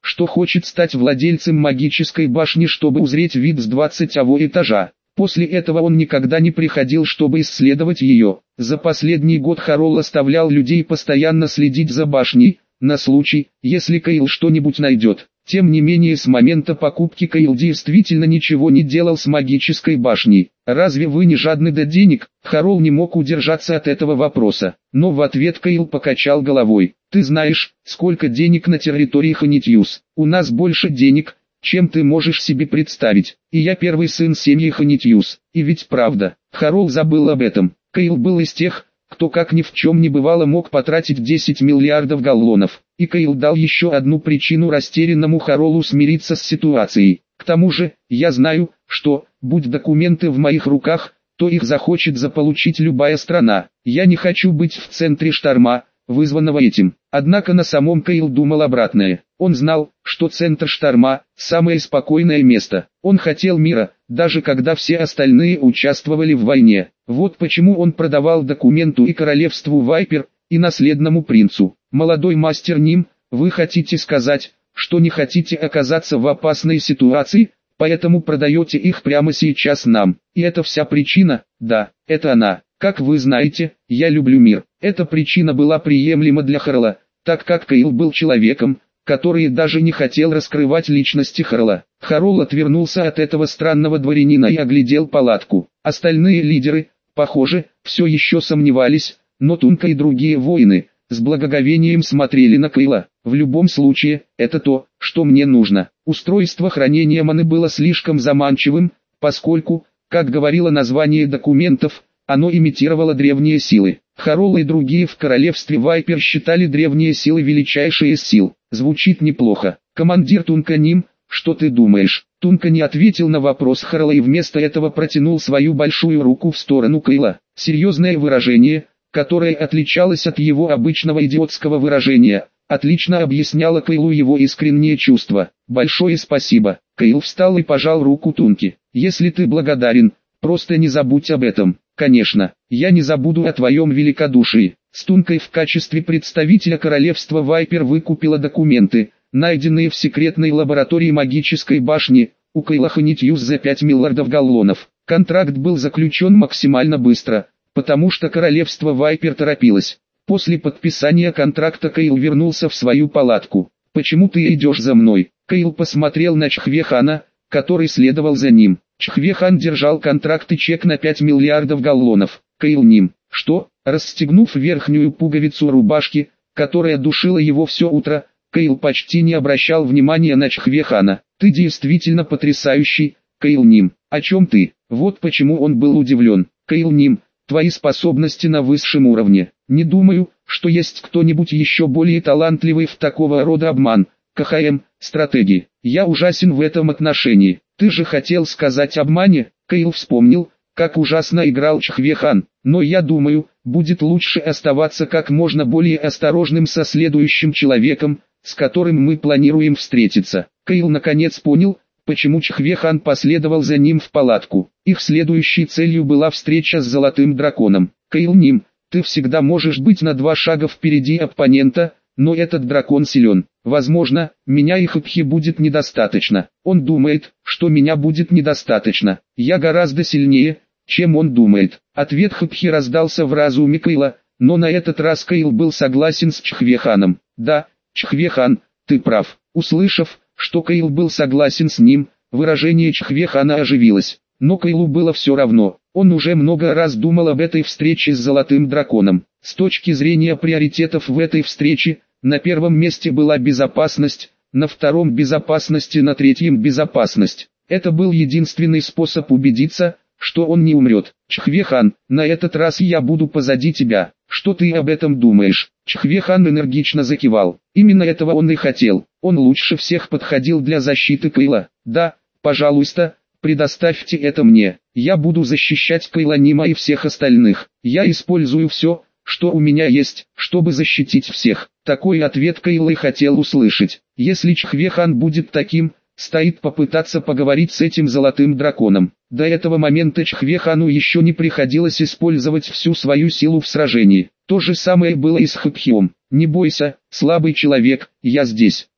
что хочет стать владельцем магической башни, чтобы узреть вид с двадцатого этажа. После этого он никогда не приходил, чтобы исследовать ее. За последний год Харол оставлял людей постоянно следить за башней, на случай, если Кайл что-нибудь найдет. Тем не менее, с момента покупки Кайл действительно ничего не делал с магической башней. «Разве вы не жадны до денег?» Харол не мог удержаться от этого вопроса. Но в ответ Кайл покачал головой. «Ты знаешь, сколько денег на территории Ханитьюс? У нас больше денег, чем ты можешь себе представить. И я первый сын семьи Ханитьюс. И ведь правда». Харол забыл об этом. Кайл был из тех, кто как ни в чем не бывало мог потратить десять миллиардов галлонов. И Кайл дал еще одну причину растерянному Харолу смириться с ситуацией. К тому же, я знаю, что, будь документы в моих руках, то их захочет заполучить любая страна. Я не хочу быть в центре шторма, вызванного этим. Однако на самом Кайл думал обратное. Он знал, что центр шторма – самое спокойное место. Он хотел мира, даже когда все остальные участвовали в войне. Вот почему он продавал документу и королевству Вайпер, и наследному принцу. Молодой мастер Ним, вы хотите сказать, что не хотите оказаться в опасной ситуации, поэтому продаете их прямо сейчас нам. И это вся причина? Да, это она. Как вы знаете, я люблю мир. Эта причина была приемлема для Харола, так как Кайл был человеком, который даже не хотел раскрывать личности Харола. Харол отвернулся от этого странного дворянина и оглядел палатку. Остальные лидеры, похоже, все еще сомневались, но Тунка и другие воины с благоговением смотрели на Кайла. В любом случае, это то, что мне нужно. Устройство хранения маны было слишком заманчивым, поскольку, как говорило название документов, оно имитировало древние силы. Харол и другие в королевстве Вайпер считали древние силы величайшей из сил. Звучит неплохо. Командир Тунка Ним, что ты думаешь? Тунка не ответил на вопрос Харола и вместо этого протянул свою большую руку в сторону Кайла. Серьезное выражение, которое отличалось от его обычного идиотского выражения, отлично объясняло Кайлу его искренние чувства. Большое спасибо. Кайл встал и пожал руку Тунки. Если ты благодарен, просто не забудь об этом. Конечно, я не забуду о твоем великодушии. С Тункой в качестве представителя королевства Вайпер выкупила документы, найденные в секретной лаборатории магической башни, у Кайла Ханитьюс за пять миллиардов галлонов. Контракт был заключен максимально быстро, потому что королевство Вайпер торопилось. После подписания контракта Кайл вернулся в свою палатку. «Почему ты идешь за мной?» Кайл посмотрел на Чхвехана, который следовал за ним. Чхвехан держал контракт и чек на пять миллиардов галлонов. Кайл Ним, что? Расстегнув верхнюю пуговицу рубашки, которая душила его все утро, Кайл почти не обращал внимания на Чхвехана. Ты действительно потрясающий, Кайл Ним. О чем ты? Вот почему он был удивлен. Кайл Ним, твои способности на высшем уровне. Не думаю, что есть кто-нибудь еще более талантливый в такого рода обман, КХМ, стратегии. Я ужасен в этом отношении. Ты же хотел сказать обмане? Кайл вспомнил, как ужасно играл Чхвехан, но я думаю, будет лучше оставаться как можно более осторожным со следующим человеком, с которым мы планируем встретиться. Кайл наконец понял, почему Чхвехан последовал за ним в палатку. Их следующей целью была встреча с Золотым Драконом. Кайл Ним, ты всегда можешь быть на два шага впереди оппонента, но этот дракон силен. Возможно, меня и Хапхи будет недостаточно. Он думает, что меня будет недостаточно. Я гораздо сильнее, чем он думает. Ответ Хапхи раздался в разуме Кайла, но на этот раз Кайл был согласен с Чхвеханом. Да, Чхвехан, ты прав. Услышав, что Кайл был согласен с ним, выражение Чхвехана оживилось. Но Кайлу было все равно. Он уже много раз думал об этой встрече с Золотым Драконом. С точки зрения приоритетов в этой встрече, на первом месте была безопасность, на втором безопасность и на третьем безопасность. Это был единственный способ убедиться, что он не умрет. Чхвехан, на этот раз я буду позади тебя. Что ты об этом думаешь? Чхвехан энергично закивал. Именно этого он и хотел. Он лучше всех подходил для защиты Кайла. Да, пожалуйста, предоставьте это мне. Я буду защищать Кайла Нима и всех остальных. Я использую все, что у меня есть, чтобы защитить всех. Такой ответ Кайл и хотел услышать. Если Чхвехан будет таким, стоит попытаться поговорить с этим Золотым Драконом. До этого момента Чхвехану еще не приходилось использовать всю свою силу в сражении. То же самое было и с Хапхиом. Не бойся, слабый человек, я здесь.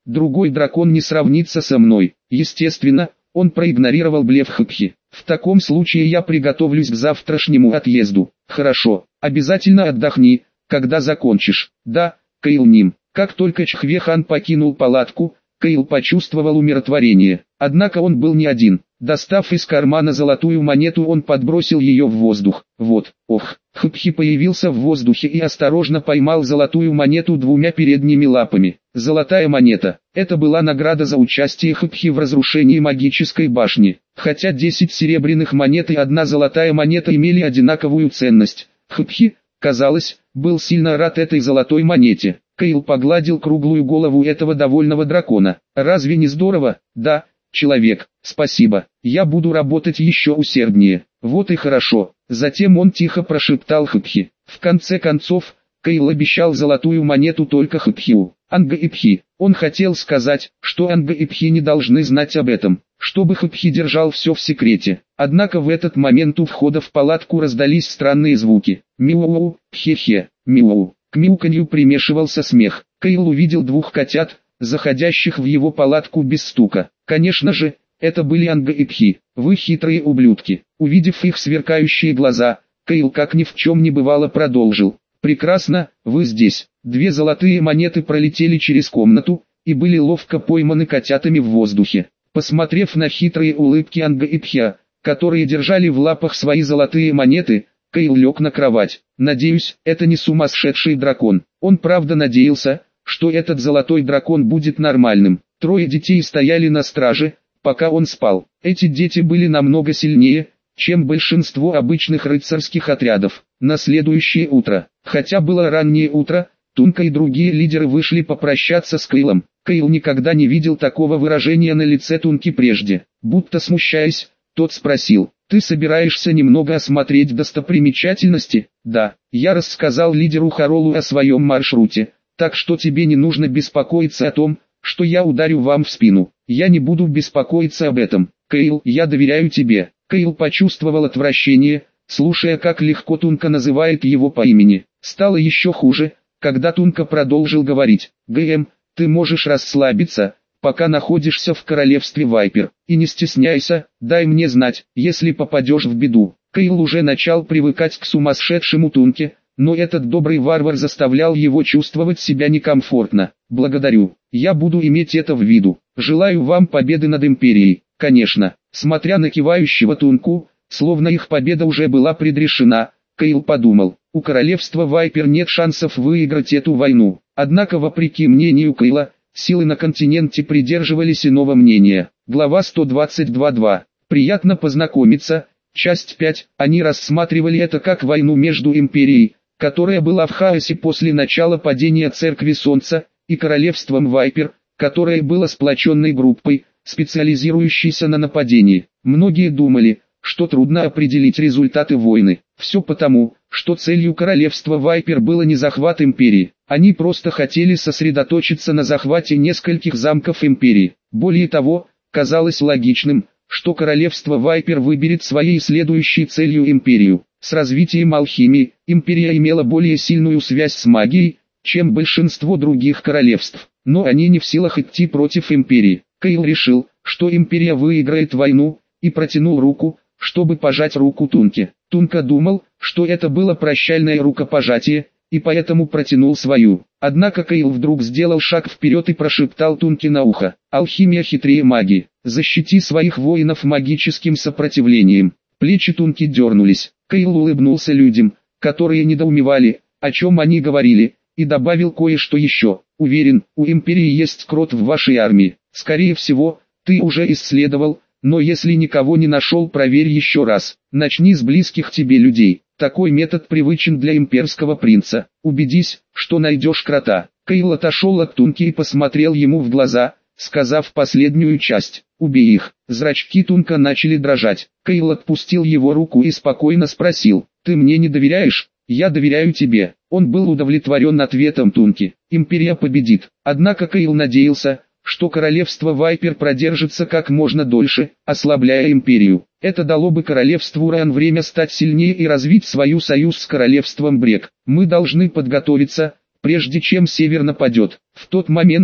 другой дракон не сравнится со мной. Естественно, он проигнорировал блеф Хпхи. В таком случае я приготовлюсь к завтрашнему отъезду. Хорошо, обязательно отдохни, когда закончишь. Да, Кайл Ним. Как только Чхве-хан покинул палатку, Кайл почувствовал умиротворение. Однако он был не один. Достав из кармана золотую монету, он подбросил ее в воздух. Вот, ох, Хпхи появился в воздухе и осторожно поймал золотую монету двумя передними лапами. Золотая монета. Это была награда за участие Хпхи в разрушении магической башни. Хотя десять серебряных монет и одна золотая монета имели одинаковую ценность, Хпхи, казалось, был сильно рад этой золотой монете. Кайл погладил круглую голову этого довольного дракона. «Разве не здорово?» «Да, человек, спасибо. Я буду работать еще усерднее». «Вот и хорошо». Затем он тихо прошептал Хпхи. В конце концов, Кайл обещал золотую монету только Хпхиу. Анга и Пхи. Он хотел сказать, что Анга и Пхи не должны знать об этом, чтобы Хпхи держал все в секрете. Однако в этот момент у входа в палатку раздались странные звуки. Мяу, хе-хе, мяу. К мяуканью примешивался смех. Кайл увидел двух котят, заходящих в его палатку без стука. Конечно же, это были Анга и Пхи. «Вы хитрые ублюдки». Увидев их сверкающие глаза, Кайл как ни в чем не бывало продолжил. «Прекрасно, вы здесь». Две золотые монеты пролетели через комнату и были ловко пойманы котятами в воздухе. Посмотрев на хитрые улыбки Анга и Пхи, которые держали в лапах свои золотые монеты, Кайл лег на кровать. «Надеюсь, это не сумасшедший дракон». Он правда надеялся, что этот золотой дракон будет нормальным. Трое детей стояли на страже, пока он спал. Эти дети были намного сильнее, чем большинство обычных рыцарских отрядов. На следующее утро, хотя было раннее утро, Тунка и другие лидеры вышли попрощаться с Кайлом. Кайл никогда не видел такого выражения на лице Тунки прежде. Будто смущаясь, тот спросил: «Ты собираешься немного осмотреть достопримечательности?» «Да, я рассказал лидеру Харолу о своем маршруте, так что тебе не нужно беспокоиться о том, что я ударю вам в спину. Я не буду беспокоиться об этом. Кайл, я доверяю тебе». Кайл почувствовал отвращение, слушая, как легко Тунка называет его по имени. Стало еще хуже, когда Тунка продолжил говорить: «ГМ, ты можешь расслабиться, пока находишься в королевстве Вайпер, и не стесняйся, дай мне знать, если попадешь в беду». Кайл уже начал привыкать к сумасшедшему Тунке, но этот добрый варвар заставлял его чувствовать себя некомфортно. «Благодарю, я буду иметь это в виду. Желаю вам победы над Империей». Конечно, смотря на кивающего Тунку, словно их победа уже была предрешена, Кайл подумал: у королевства Вайпер нет шансов выиграть эту войну. Однако, вопреки мнению Кайла, силы на континенте придерживались иного мнения. Глава сто двадцать два точка два. Приятно познакомиться. Часть пять. Они рассматривали это как войну между Империей, которая была в хаосе после начала падения Церкви Солнца, и королевством Вайпер, которое было сплоченной группой, специализирующейся на нападении. Многие думали, что трудно определить результаты войны. Все потому, что целью королевства Вайпер было не захват Империи. Они просто хотели сосредоточиться на захвате нескольких замков Империи. Более того, казалось логичным, что королевство Вайпер выберет своей следующей целью Империю. С развитием алхимии, Империя имела более сильную связь с магией, чем большинство других королевств. Но они не в силах идти против Империи. Кайл решил, что Империя выиграет войну, и протянул руку, чтобы пожать руку Тунке. Тунка думал, что это было прощальное рукопожатие, и поэтому протянул свою. Однако Кайл вдруг сделал шаг вперед и прошептал Тунке на ухо: «Алхимия хитрее магии. Защити своих воинов магическим сопротивлением». Плечи Тунки дернулись. Кайл улыбнулся людям, которые недоумевали, о чем они говорили, и добавил кое-что еще: «Уверен, у Империи есть крот в вашей армии. Скорее всего, ты уже исследовал, но если никого не нашел, проверь еще раз. Начни с близких тебе людей. Такой метод привычен для имперского принца. Убедись, что найдешь крота». Кайл отошел от Тунки и посмотрел ему в глаза, сказав последнюю часть: «Убей их». Зрачки Тунка начали дрожать. Кайл отпустил его руку и спокойно спросил: «Ты мне не доверяешь?» «Я доверяю тебе». Он был удовлетворен ответом Тунки. Империя победит. Однако Кайл надеялся, что королевство Вайпер продержится как можно дольше, ослабляя Империю. Это дало бы королевству Ран время стать сильнее и развить свою союз с королевством Брек. «Мы должны подготовиться, прежде чем Север нападет». В тот момент,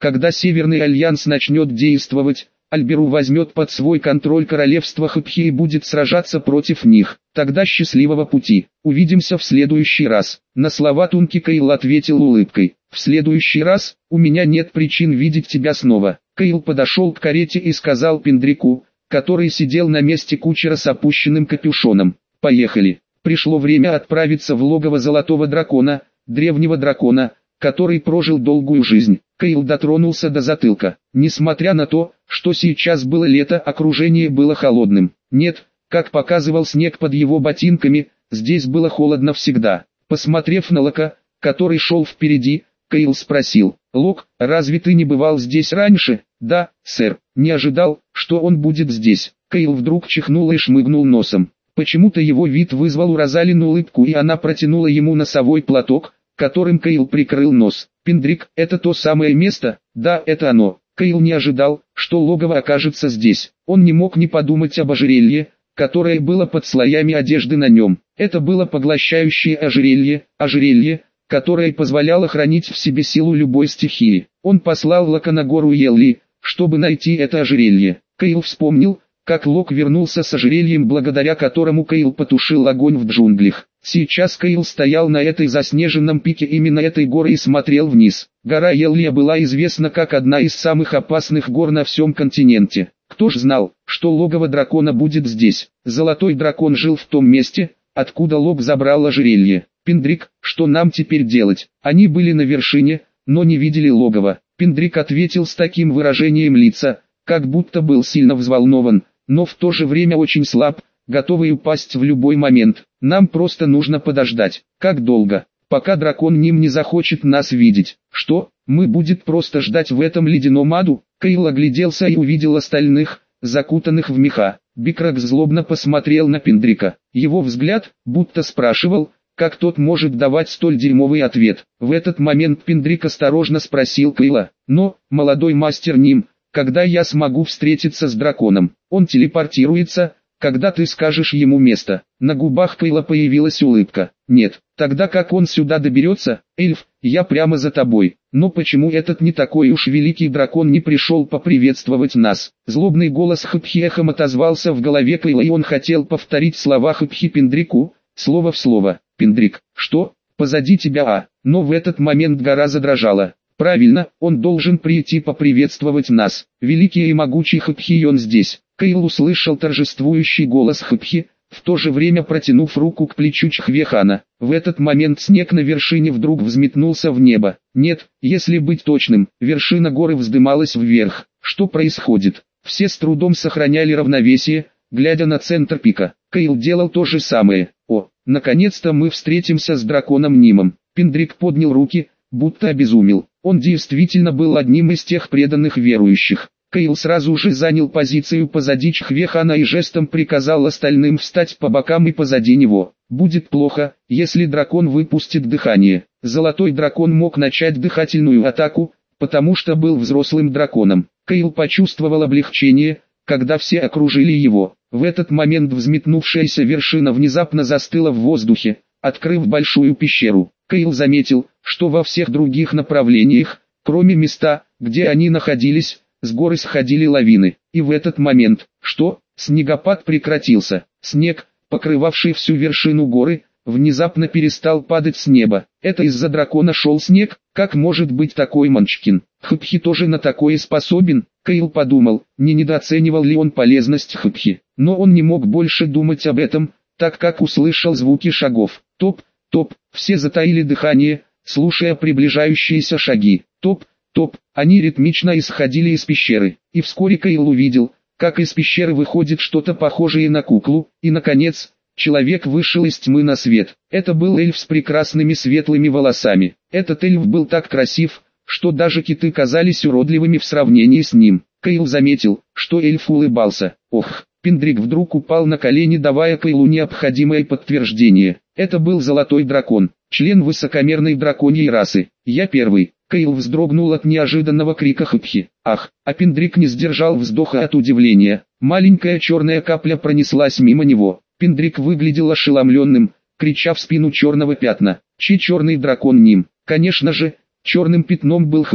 Когда Северный Альянс начнет действовать, Альберу возьмет под свой контроль королевство Хапхи и будет сражаться против них. Тогда счастливого пути. Увидимся в следующий раз. На слова Тунки Кейл ответил улыбкой. В следующий раз, у меня нет причин видеть тебя снова. Кейл подошел к карете и сказал Пендрику, который сидел на месте кучера с опущенным капюшоном. Поехали. Пришло время отправиться в логово Золотого Дракона, древнего дракона, который прожил долгую жизнь. Кейл дотронулся до затылка. Несмотря на то, что сейчас было лето, окружение было холодным. Нет, как показывал снег под его ботинками, здесь было холодно всегда. Посмотрев на Лока, который шел впереди, Кейл спросил: «Лок, разве ты не бывал здесь раньше?» «Да, сэр, не ожидал, что он будет здесь». Кейл вдруг чихнул и шмыгнул носом. Почему-то его вид вызвал у Розалин улыбку, и она протянула ему носовой платок, которым Кейл прикрыл нос. «Пендрик, это то самое место?» «Да, это оно». Кейл не ожидал, что логово окажется здесь. Он не мог не подумать об ожерелье, которое было под слоями одежды на нем. Это было поглощающее ожерелье, ожерелье, которое позволяло хранить в себе силу любой стихии. Он послал Лока на гору Елли, чтобы найти это ожерелье. Кейл вспомнил, как Лок вернулся с ожерельем, благодаря которому Кейл потушил огонь в джунглях. Сейчас Кейл стоял на этой заснеженном пике именно этой горы и смотрел вниз. Гора Еллия была известна как одна из самых опасных гор на всем континенте. Кто ж знал, что логово дракона будет здесь? Золотой дракон жил в том месте, откуда Лок забрал ожерелье. «Пендрик, что нам теперь делать?» Они были на вершине, но не видели логово. Пендрик ответил с таким выражением лица, как будто был сильно взволнован, но в то же время очень слаб, готовый упасть в любой момент. «Нам просто нужно подождать». «Как долго?» «Пока дракон Ним не захочет нас видеть». «Что, мы будет просто ждать в этом ледяном аду?» Кейл огляделся и увидел остальных, закутанных в меха. Бикракс злобно посмотрел на Пендрика. Его взгляд, будто спрашивал, как тот может давать столь дерьмовый ответ. В этот момент Пендрик осторожно спросил Кейла: «Но, молодой мастер Ним, когда я смогу встретиться с драконом?» «Он телепортируется, когда ты скажешь ему место». На губах Кейла появилась улыбка. «Нет, тогда как он сюда доберется? Эльф, я прямо за тобой». «Но почему этот не такой уж великий дракон не пришел поприветствовать нас?» Злобный голос Хапхи эхом отозвался в голове Кейла, и он хотел повторить слова Хапхи Пендрику, слово в слово. «Пендрик, что? Позади тебя, а?» Но в этот момент гора задрожала. «Правильно, он должен прийти поприветствовать нас. Великий и могучий Хапхи, он здесь». Кейл услышал торжествующий голос Хапхи, в то же время протянув руку к плечу Чхвехана. В этот момент снег на вершине вдруг взметнулся в небо. Нет, если быть точным, вершина горы вздымалась вверх. Что происходит? Все с трудом сохраняли равновесие, глядя на центр пика. Кейл делал то же самое. «О, наконец-то мы встретимся с драконом Нимом». Пендрик поднял руки, будто обезумел. Он действительно был одним из тех преданных верующих. Кейл сразу же занял позицию позади Чхвехана и жестом приказал остальным встать по бокам и позади него. Будет плохо, если дракон выпустит дыхание. Золотой дракон мог начать дыхательную атаку, потому что был взрослым драконом. Кейл почувствовал облегчение, когда все окружили его. В этот момент взметнувшаяся вершина внезапно застыла в воздухе, открыв большую пещеру. Кейл заметил, что во всех других направлениях, кроме места, где они находились, с горы сходили лавины. И в этот момент, что, снегопад прекратился. Снег, покрывавший всю вершину горы, внезапно перестал падать с неба. Это из-за дракона шел снег? Как может быть такой Манчкин? Хапхи тоже на такое способен? Кейл подумал, не недооценивал ли он полезность Хапхи. Но он не мог больше думать об этом, так как услышал звуки шагов. Топ, топ, все затаили дыхание, слушая приближающиеся шаги. Топ, топ, они ритмично исходили из пещеры. И вскоре Кейл увидел, как из пещеры выходит что-то похожее на куклу, и наконец, человек вышел из тьмы на свет. Это был эльф с прекрасными светлыми волосами. Этот эльф был так красив, что даже киты казались уродливыми в сравнении с ним. Кейл заметил, что эльф улыбался. Ох, Пендрик вдруг упал на колени, давая Кейлу необходимое подтверждение. Это был золотой дракон, член высокомерной драконьей расы. «Я первый». Кейл вздрогнул от неожиданного крика Хапхи. Ах, а Пендрик не сдержал вздоха от удивления. Маленькая черная капля пронеслась мимо него. Пендрик выглядел ошеломленным, крича в спину черного пятна. Чей черный дракон Ним? Конечно же, черным пятном был Хапхи.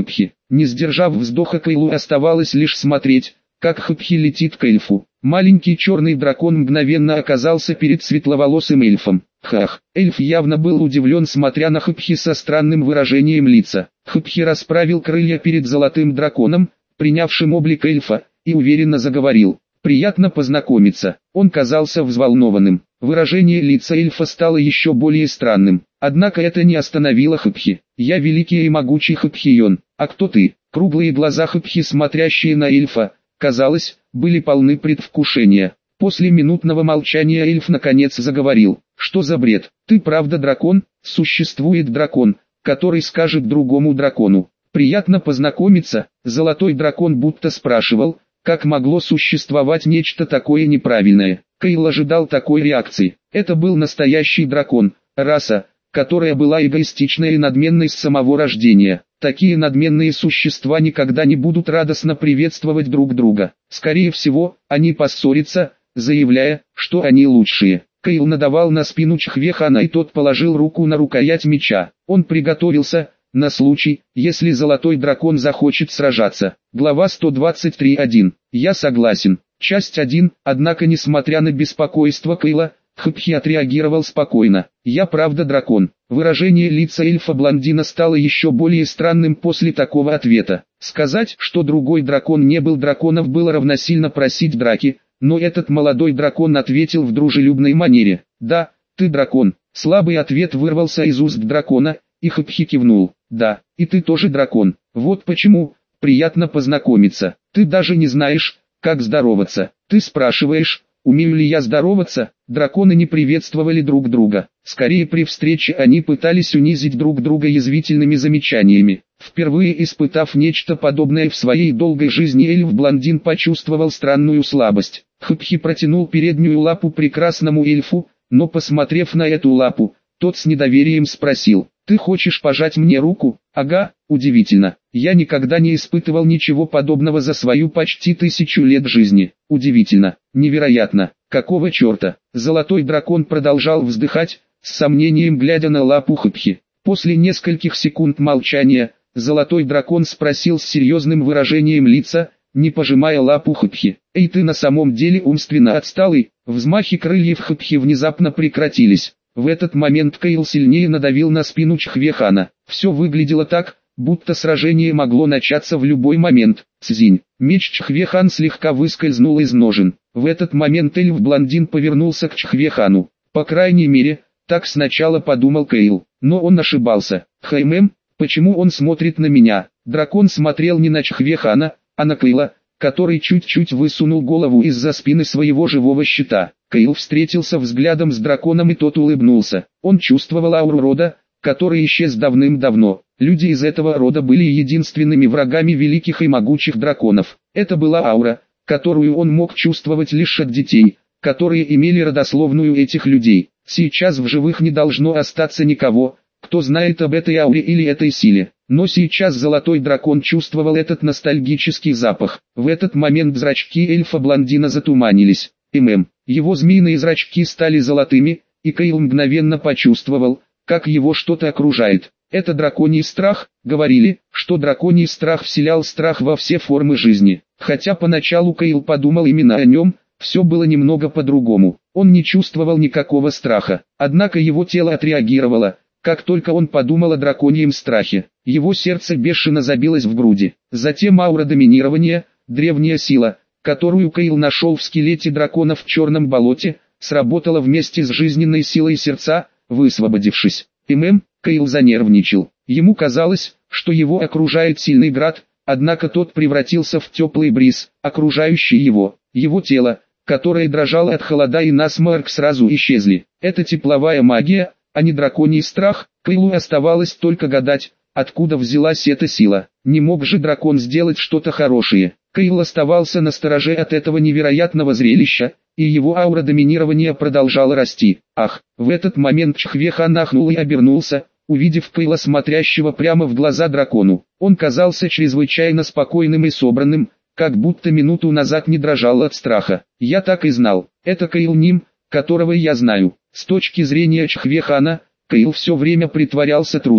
Не сдержав вздоха, Кейлу оставалось лишь смотреть, как Хпхи летит к эльфу. Маленький черный дракон мгновенно оказался перед светловолосым эльфом. Хах, эльф явно был удивлен, смотря на Хпхи со странным выражением лица. Хпхи расправил крылья перед золотым драконом, принявшим облик эльфа, и уверенно заговорил. «Приятно познакомиться». Он казался взволнованным. Выражение лица эльфа стало еще более странным. Однако это не остановило Хпхи. «Я великий и могучий Хпхион. А кто ты?» Круглые глаза Хпхи, смотрящие на эльфа, казалось, были полны предвкушения. После минутного молчания эльф наконец заговорил. «Что за бред? Ты правда дракон? Существует дракон, который скажет другому дракону. Приятно познакомиться». Золотой дракон будто спрашивал, как могло существовать нечто такое неправильное. Кейл ожидал такой реакции. Это был настоящий дракон, раса, которая была эгоистичной и надменной с самого рождения. Такие надменные существа никогда не будут радостно приветствовать друг друга. Скорее всего, они поссорятся, заявляя, что они лучшие. Кейл надавал на спину Чхвехана, и тот положил руку на рукоять меча. Он приготовился, на случай, если золотой дракон захочет сражаться. Глава сто двадцать три точка один. Я согласен. Часть один. Однако, несмотря на беспокойство Кейла, Хпхи отреагировал спокойно. «Я правда дракон». Выражение лица эльфа-блондина стало еще более странным после такого ответа. Сказать, что другой дракон не был драконом, было равносильно просить драки, но этот молодой дракон ответил в дружелюбной манере. «Да, ты дракон». Слабый ответ вырвался из уст дракона, и Хпхи кивнул. «Да, и ты тоже дракон. Вот почему, приятно познакомиться. Ты даже не знаешь, как здороваться. Ты спрашиваешь, умею ли я здороваться?» Драконы не приветствовали друг друга. Скорее, при встрече они пытались унизить друг друга язвительными замечаниями. Впервые испытав нечто подобное в своей долгой жизни, эльф-блондин почувствовал странную слабость. Хпхи протянул переднюю лапу прекрасному эльфу, но, посмотрев на эту лапу, тот с недоверием спросил: «Ты хочешь пожать мне руку?» «Ага, удивительно. Я никогда не испытывал ничего подобного за свою почти тысячу лет жизни. Удивительно, невероятно, какого черта?» Золотой дракон продолжал вздыхать, с сомнением глядя на лапу Хпхи. После нескольких секунд молчания, золотой дракон спросил с серьезным выражением лица, не пожимая лапу Хпхи: «Эй, ты на самом деле умственно отсталый?» Взмахи крыльев Хпхи внезапно прекратились. В этот момент Кейл сильнее надавил на спину Чхвехана. Все выглядело так, будто сражение могло начаться в любой момент. Цзинь. Меч Чхвехан слегка выскользнул из ножен. В этот момент эльф-блондин повернулся к Чхвехану. По крайней мере, так сначала подумал Кейл. Но он ошибался. «Хаймэм, почему он смотрит на меня?» Дракон смотрел не на Чхвехана, а на Кейла, который чуть-чуть высунул голову из-за спины своего живого щита. Кейл встретился взглядом с драконом, и тот улыбнулся. Он чувствовал ауру рода, который исчез давным-давно. Люди из этого рода были единственными врагами великих и могучих драконов. Это была аура, которую он мог чувствовать лишь от детей, которые имели родословную этих людей. Сейчас в живых не должно остаться никого, кто знает об этой ауре или этой силе. Но сейчас золотой дракон чувствовал этот ностальгический запах. В этот момент зрачки эльфа-блондина затуманились. ММ. Его змеиные зрачки стали золотыми, и Кейл мгновенно почувствовал, как его что-то окружает. Это драконий страх. Говорили, что драконий страх вселял страх во все формы жизни. Хотя поначалу Кейл подумал именно о нем, все было немного по-другому. Он не чувствовал никакого страха. Однако его тело отреагировало, как только он подумал о драконьем страхе. Его сердце бешено забилось в груди. Затем аура доминирования, древняя сила, которую Кейл нашел в скелете дракона в черном болоте, сработала вместе с жизненной силой сердца, высвободившись. ММ, Кейл занервничал. Ему казалось, что его окружает сильный град, однако тот превратился в теплый бриз, окружающий его. Его тело, которое дрожало от холода и насморк, сразу исчезли. Это тепловая магия, а не драконий страх. Кейлу оставалось только гадать, откуда взялась эта сила. Не мог же дракон сделать что-то хорошее. Кейл оставался настороже от этого невероятного зрелища, и его аура доминирования продолжала расти. Ах, в этот момент Чхвехан ахнул и обернулся, увидев Кейла, смотрящего прямо в глаза дракону. Он казался чрезвычайно спокойным и собранным, как будто минуту назад не дрожал от страха. «Я так и знал, это Кейл Ним, которого я знаю». С точки зрения Чхвехана, Кейл все время притворялся трусом,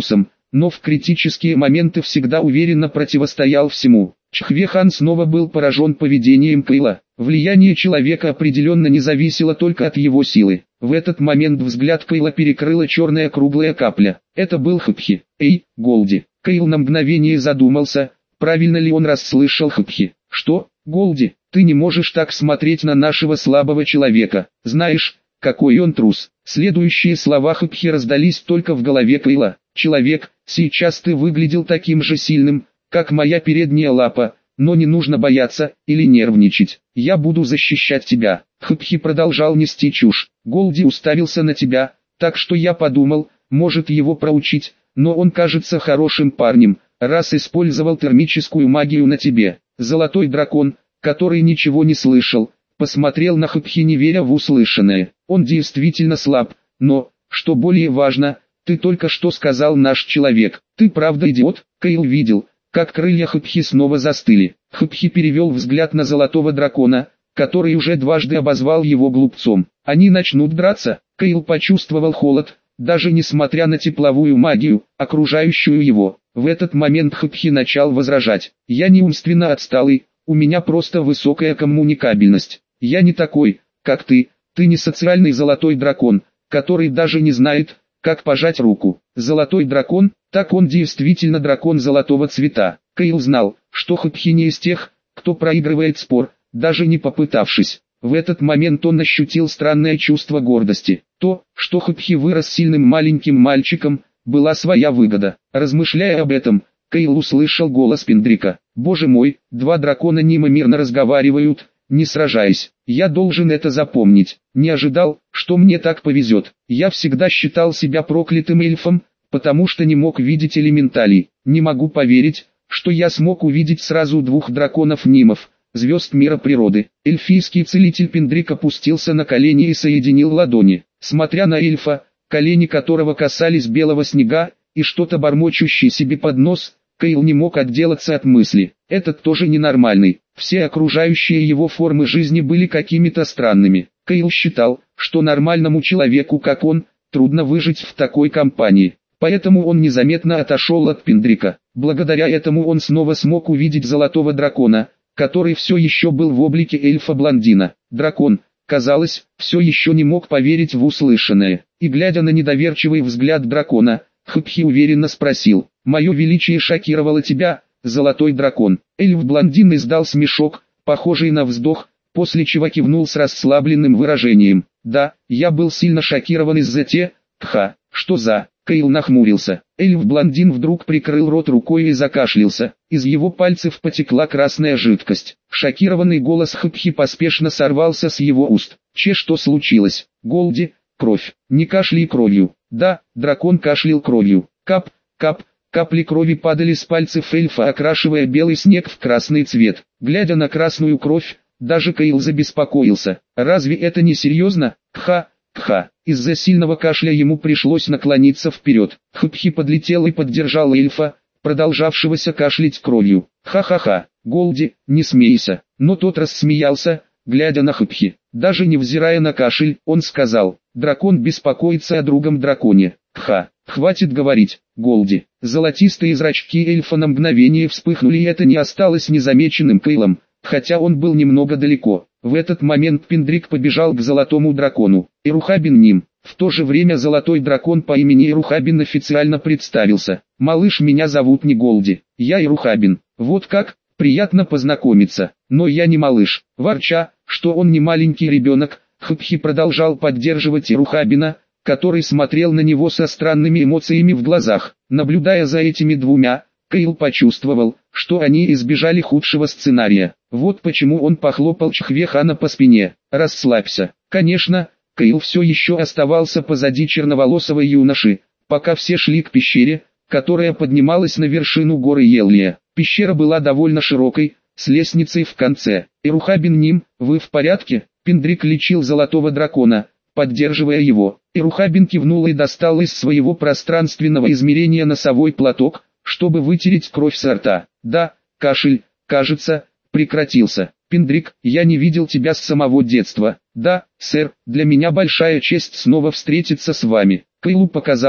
но в критические моменты всегда уверенно противостоял всему. Чхве-хан снова был поражен поведением Кэйла. Влияние человека определенно не зависело только от его силы. В этот момент взгляд Кэйла перекрыла черная круглая капля. Это был Хэпхи. «Эй, Голди!» Кэйл на мгновение задумался, правильно ли он расслышал Хэпхи. «Что, Голди, ты не можешь так смотреть на нашего слабого человека. Знаешь, какой он трус». Следующие слова Хэпхи раздались только в голове Кэйла. «Человек, сейчас ты выглядел таким же сильным, как моя передняя лапа, но не нужно бояться или нервничать. Я буду защищать тебя». Хэпхи продолжал нести чушь. «Голди уставился на тебя, так что я подумал, может его проучить, но он кажется хорошим парнем, раз использовал термическую магию на тебе». Золотой дракон, который ничего не слышал, посмотрел на Хэпхи, не веря в услышанное. Он действительно слаб, но, что более важно, ты только что сказал наш человек. Ты правда идиот? Кэйл видел, как крылья Хэпхи снова застыли. Хэпхи перевел взгляд на золотого дракона, который уже дважды обозвал его глупцом. Они начнут драться. Кэйл почувствовал холод, даже несмотря на тепловую магию, окружающую его. В этот момент Хэпхи начал возражать. «Я не умственно отсталый, у меня просто высокая коммуникабельность. Я не такой, как ты, ты не социальный золотой дракон, который даже не знает, как пожать руку». Золотой дракон, так он действительно дракон золотого цвета. Кэйл знал, что Хэпхи не из тех, кто проигрывает спор, даже не попытавшись. В этот момент он ощутил странное чувство гордости. То, что Хэпхи вырос сильным маленьким мальчиком, была своя выгода. Размышляя об этом, Кэйл услышал голос Пендрика. «Боже мой, два дракона Нима мирно разговаривают, не сражаясь. Я должен это запомнить. Не ожидал, что мне так повезет. Я всегда считал себя проклятым эльфом, потому что не мог видеть элементалей. Не могу поверить, что я смог увидеть сразу двух драконов-нимов, звезд мира природы». Эльфийский целитель Пендрик опустился на колени и соединил ладони. Смотря на эльфа, колени которого касались белого снега, и что-то бормочущий себе под нос, Кэйл не мог отделаться от мысли. Этот тоже ненормальный. Все окружающие его формы жизни были какими-то странными. Кэйл считал, что нормальному человеку, как он, трудно выжить в такой компании. Поэтому он незаметно отошел от Пендрика. Благодаря этому он снова смог увидеть золотого дракона, который все еще был в облике эльфа-блондина. Дракон, казалось, все еще не мог поверить в услышанное. И глядя на недоверчивый взгляд дракона, Хэпхи уверенно спросил: «Мое величие шокировало тебя, золотой дракон?» Эльф-блондин издал смешок, похожий на вздох, после чего кивнул с расслабленным выражением. «Да, я был сильно шокирован из-за те... Кха, что за...» Кэйл нахмурился. Эльф-блондин вдруг прикрыл рот рукой и закашлялся. Из его пальцев потекла красная жидкость. Шокированный голос Хэпхи поспешно сорвался с его уст. «Че, что случилось? Голди, кровь. Не кашляй кровью». «Да, дракон кашлял кровью. Кап, кап». Капли крови падали с пальцев эльфа, окрашивая белый снег в красный цвет. Глядя на красную кровь, даже Кэйл забеспокоился. «Разве это не серьезно? Кха, кха». Из-за сильного кашля ему пришлось наклониться вперед. Хэпхи подлетел и поддержал эльфа, продолжавшегося кашлять кровью. «Ха-ха-ха, Голди, не смейся». Но тот рассмеялся, глядя на Хэпхи. Даже невзирая на кашель, он сказал: «Дракон беспокоится о другом драконе. Кха, хватит говорить, Голди». Золотистые зрачки эльфа на мгновение вспыхнули, и это не осталось незамеченным Кэйлом, хотя он был немного далеко. В этот момент Пендрик побежал к золотому дракону. Ирухабин Ним. В то же время золотой дракон по имени Ирухабин официально представился. «Малыш, меня зовут не Голди, я Ирухабин. Вот как, приятно познакомиться, но я не малыш». Ворча, что он не маленький ребенок, Хэпхи продолжал поддерживать Ирухабина, который смотрел на него со странными эмоциями в глазах. Наблюдая за этими двумя, Кэйл почувствовал, что они избежали худшего сценария. Вот почему он похлопал Чхве-хана по спине. «Расслабься». Конечно, Кэйл все еще оставался позади черноволосого юноши, пока все шли к пещере, которая поднималась на вершину горы Еллия. Пещера была довольно широкой, с лестницей в конце. «Ирухабин Ним, вы в порядке?» Пендрик лечил золотого дракона, поддерживая его. Ирухабин кивнул и достал из своего пространственного измерения носовой платок, чтобы вытереть кровь со рта. «Да, кашель, кажется, прекратился». «Пендрик, я не видел тебя с самого детства». «Да, сэр, для меня большая честь снова встретиться с вами». Кэйлу показалось,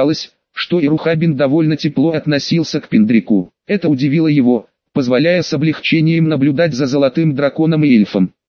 что Ирухабин довольно тепло относился к Пиндрику. Это удивило его, позволяя с облегчением наблюдать за золотым драконом и эльфом.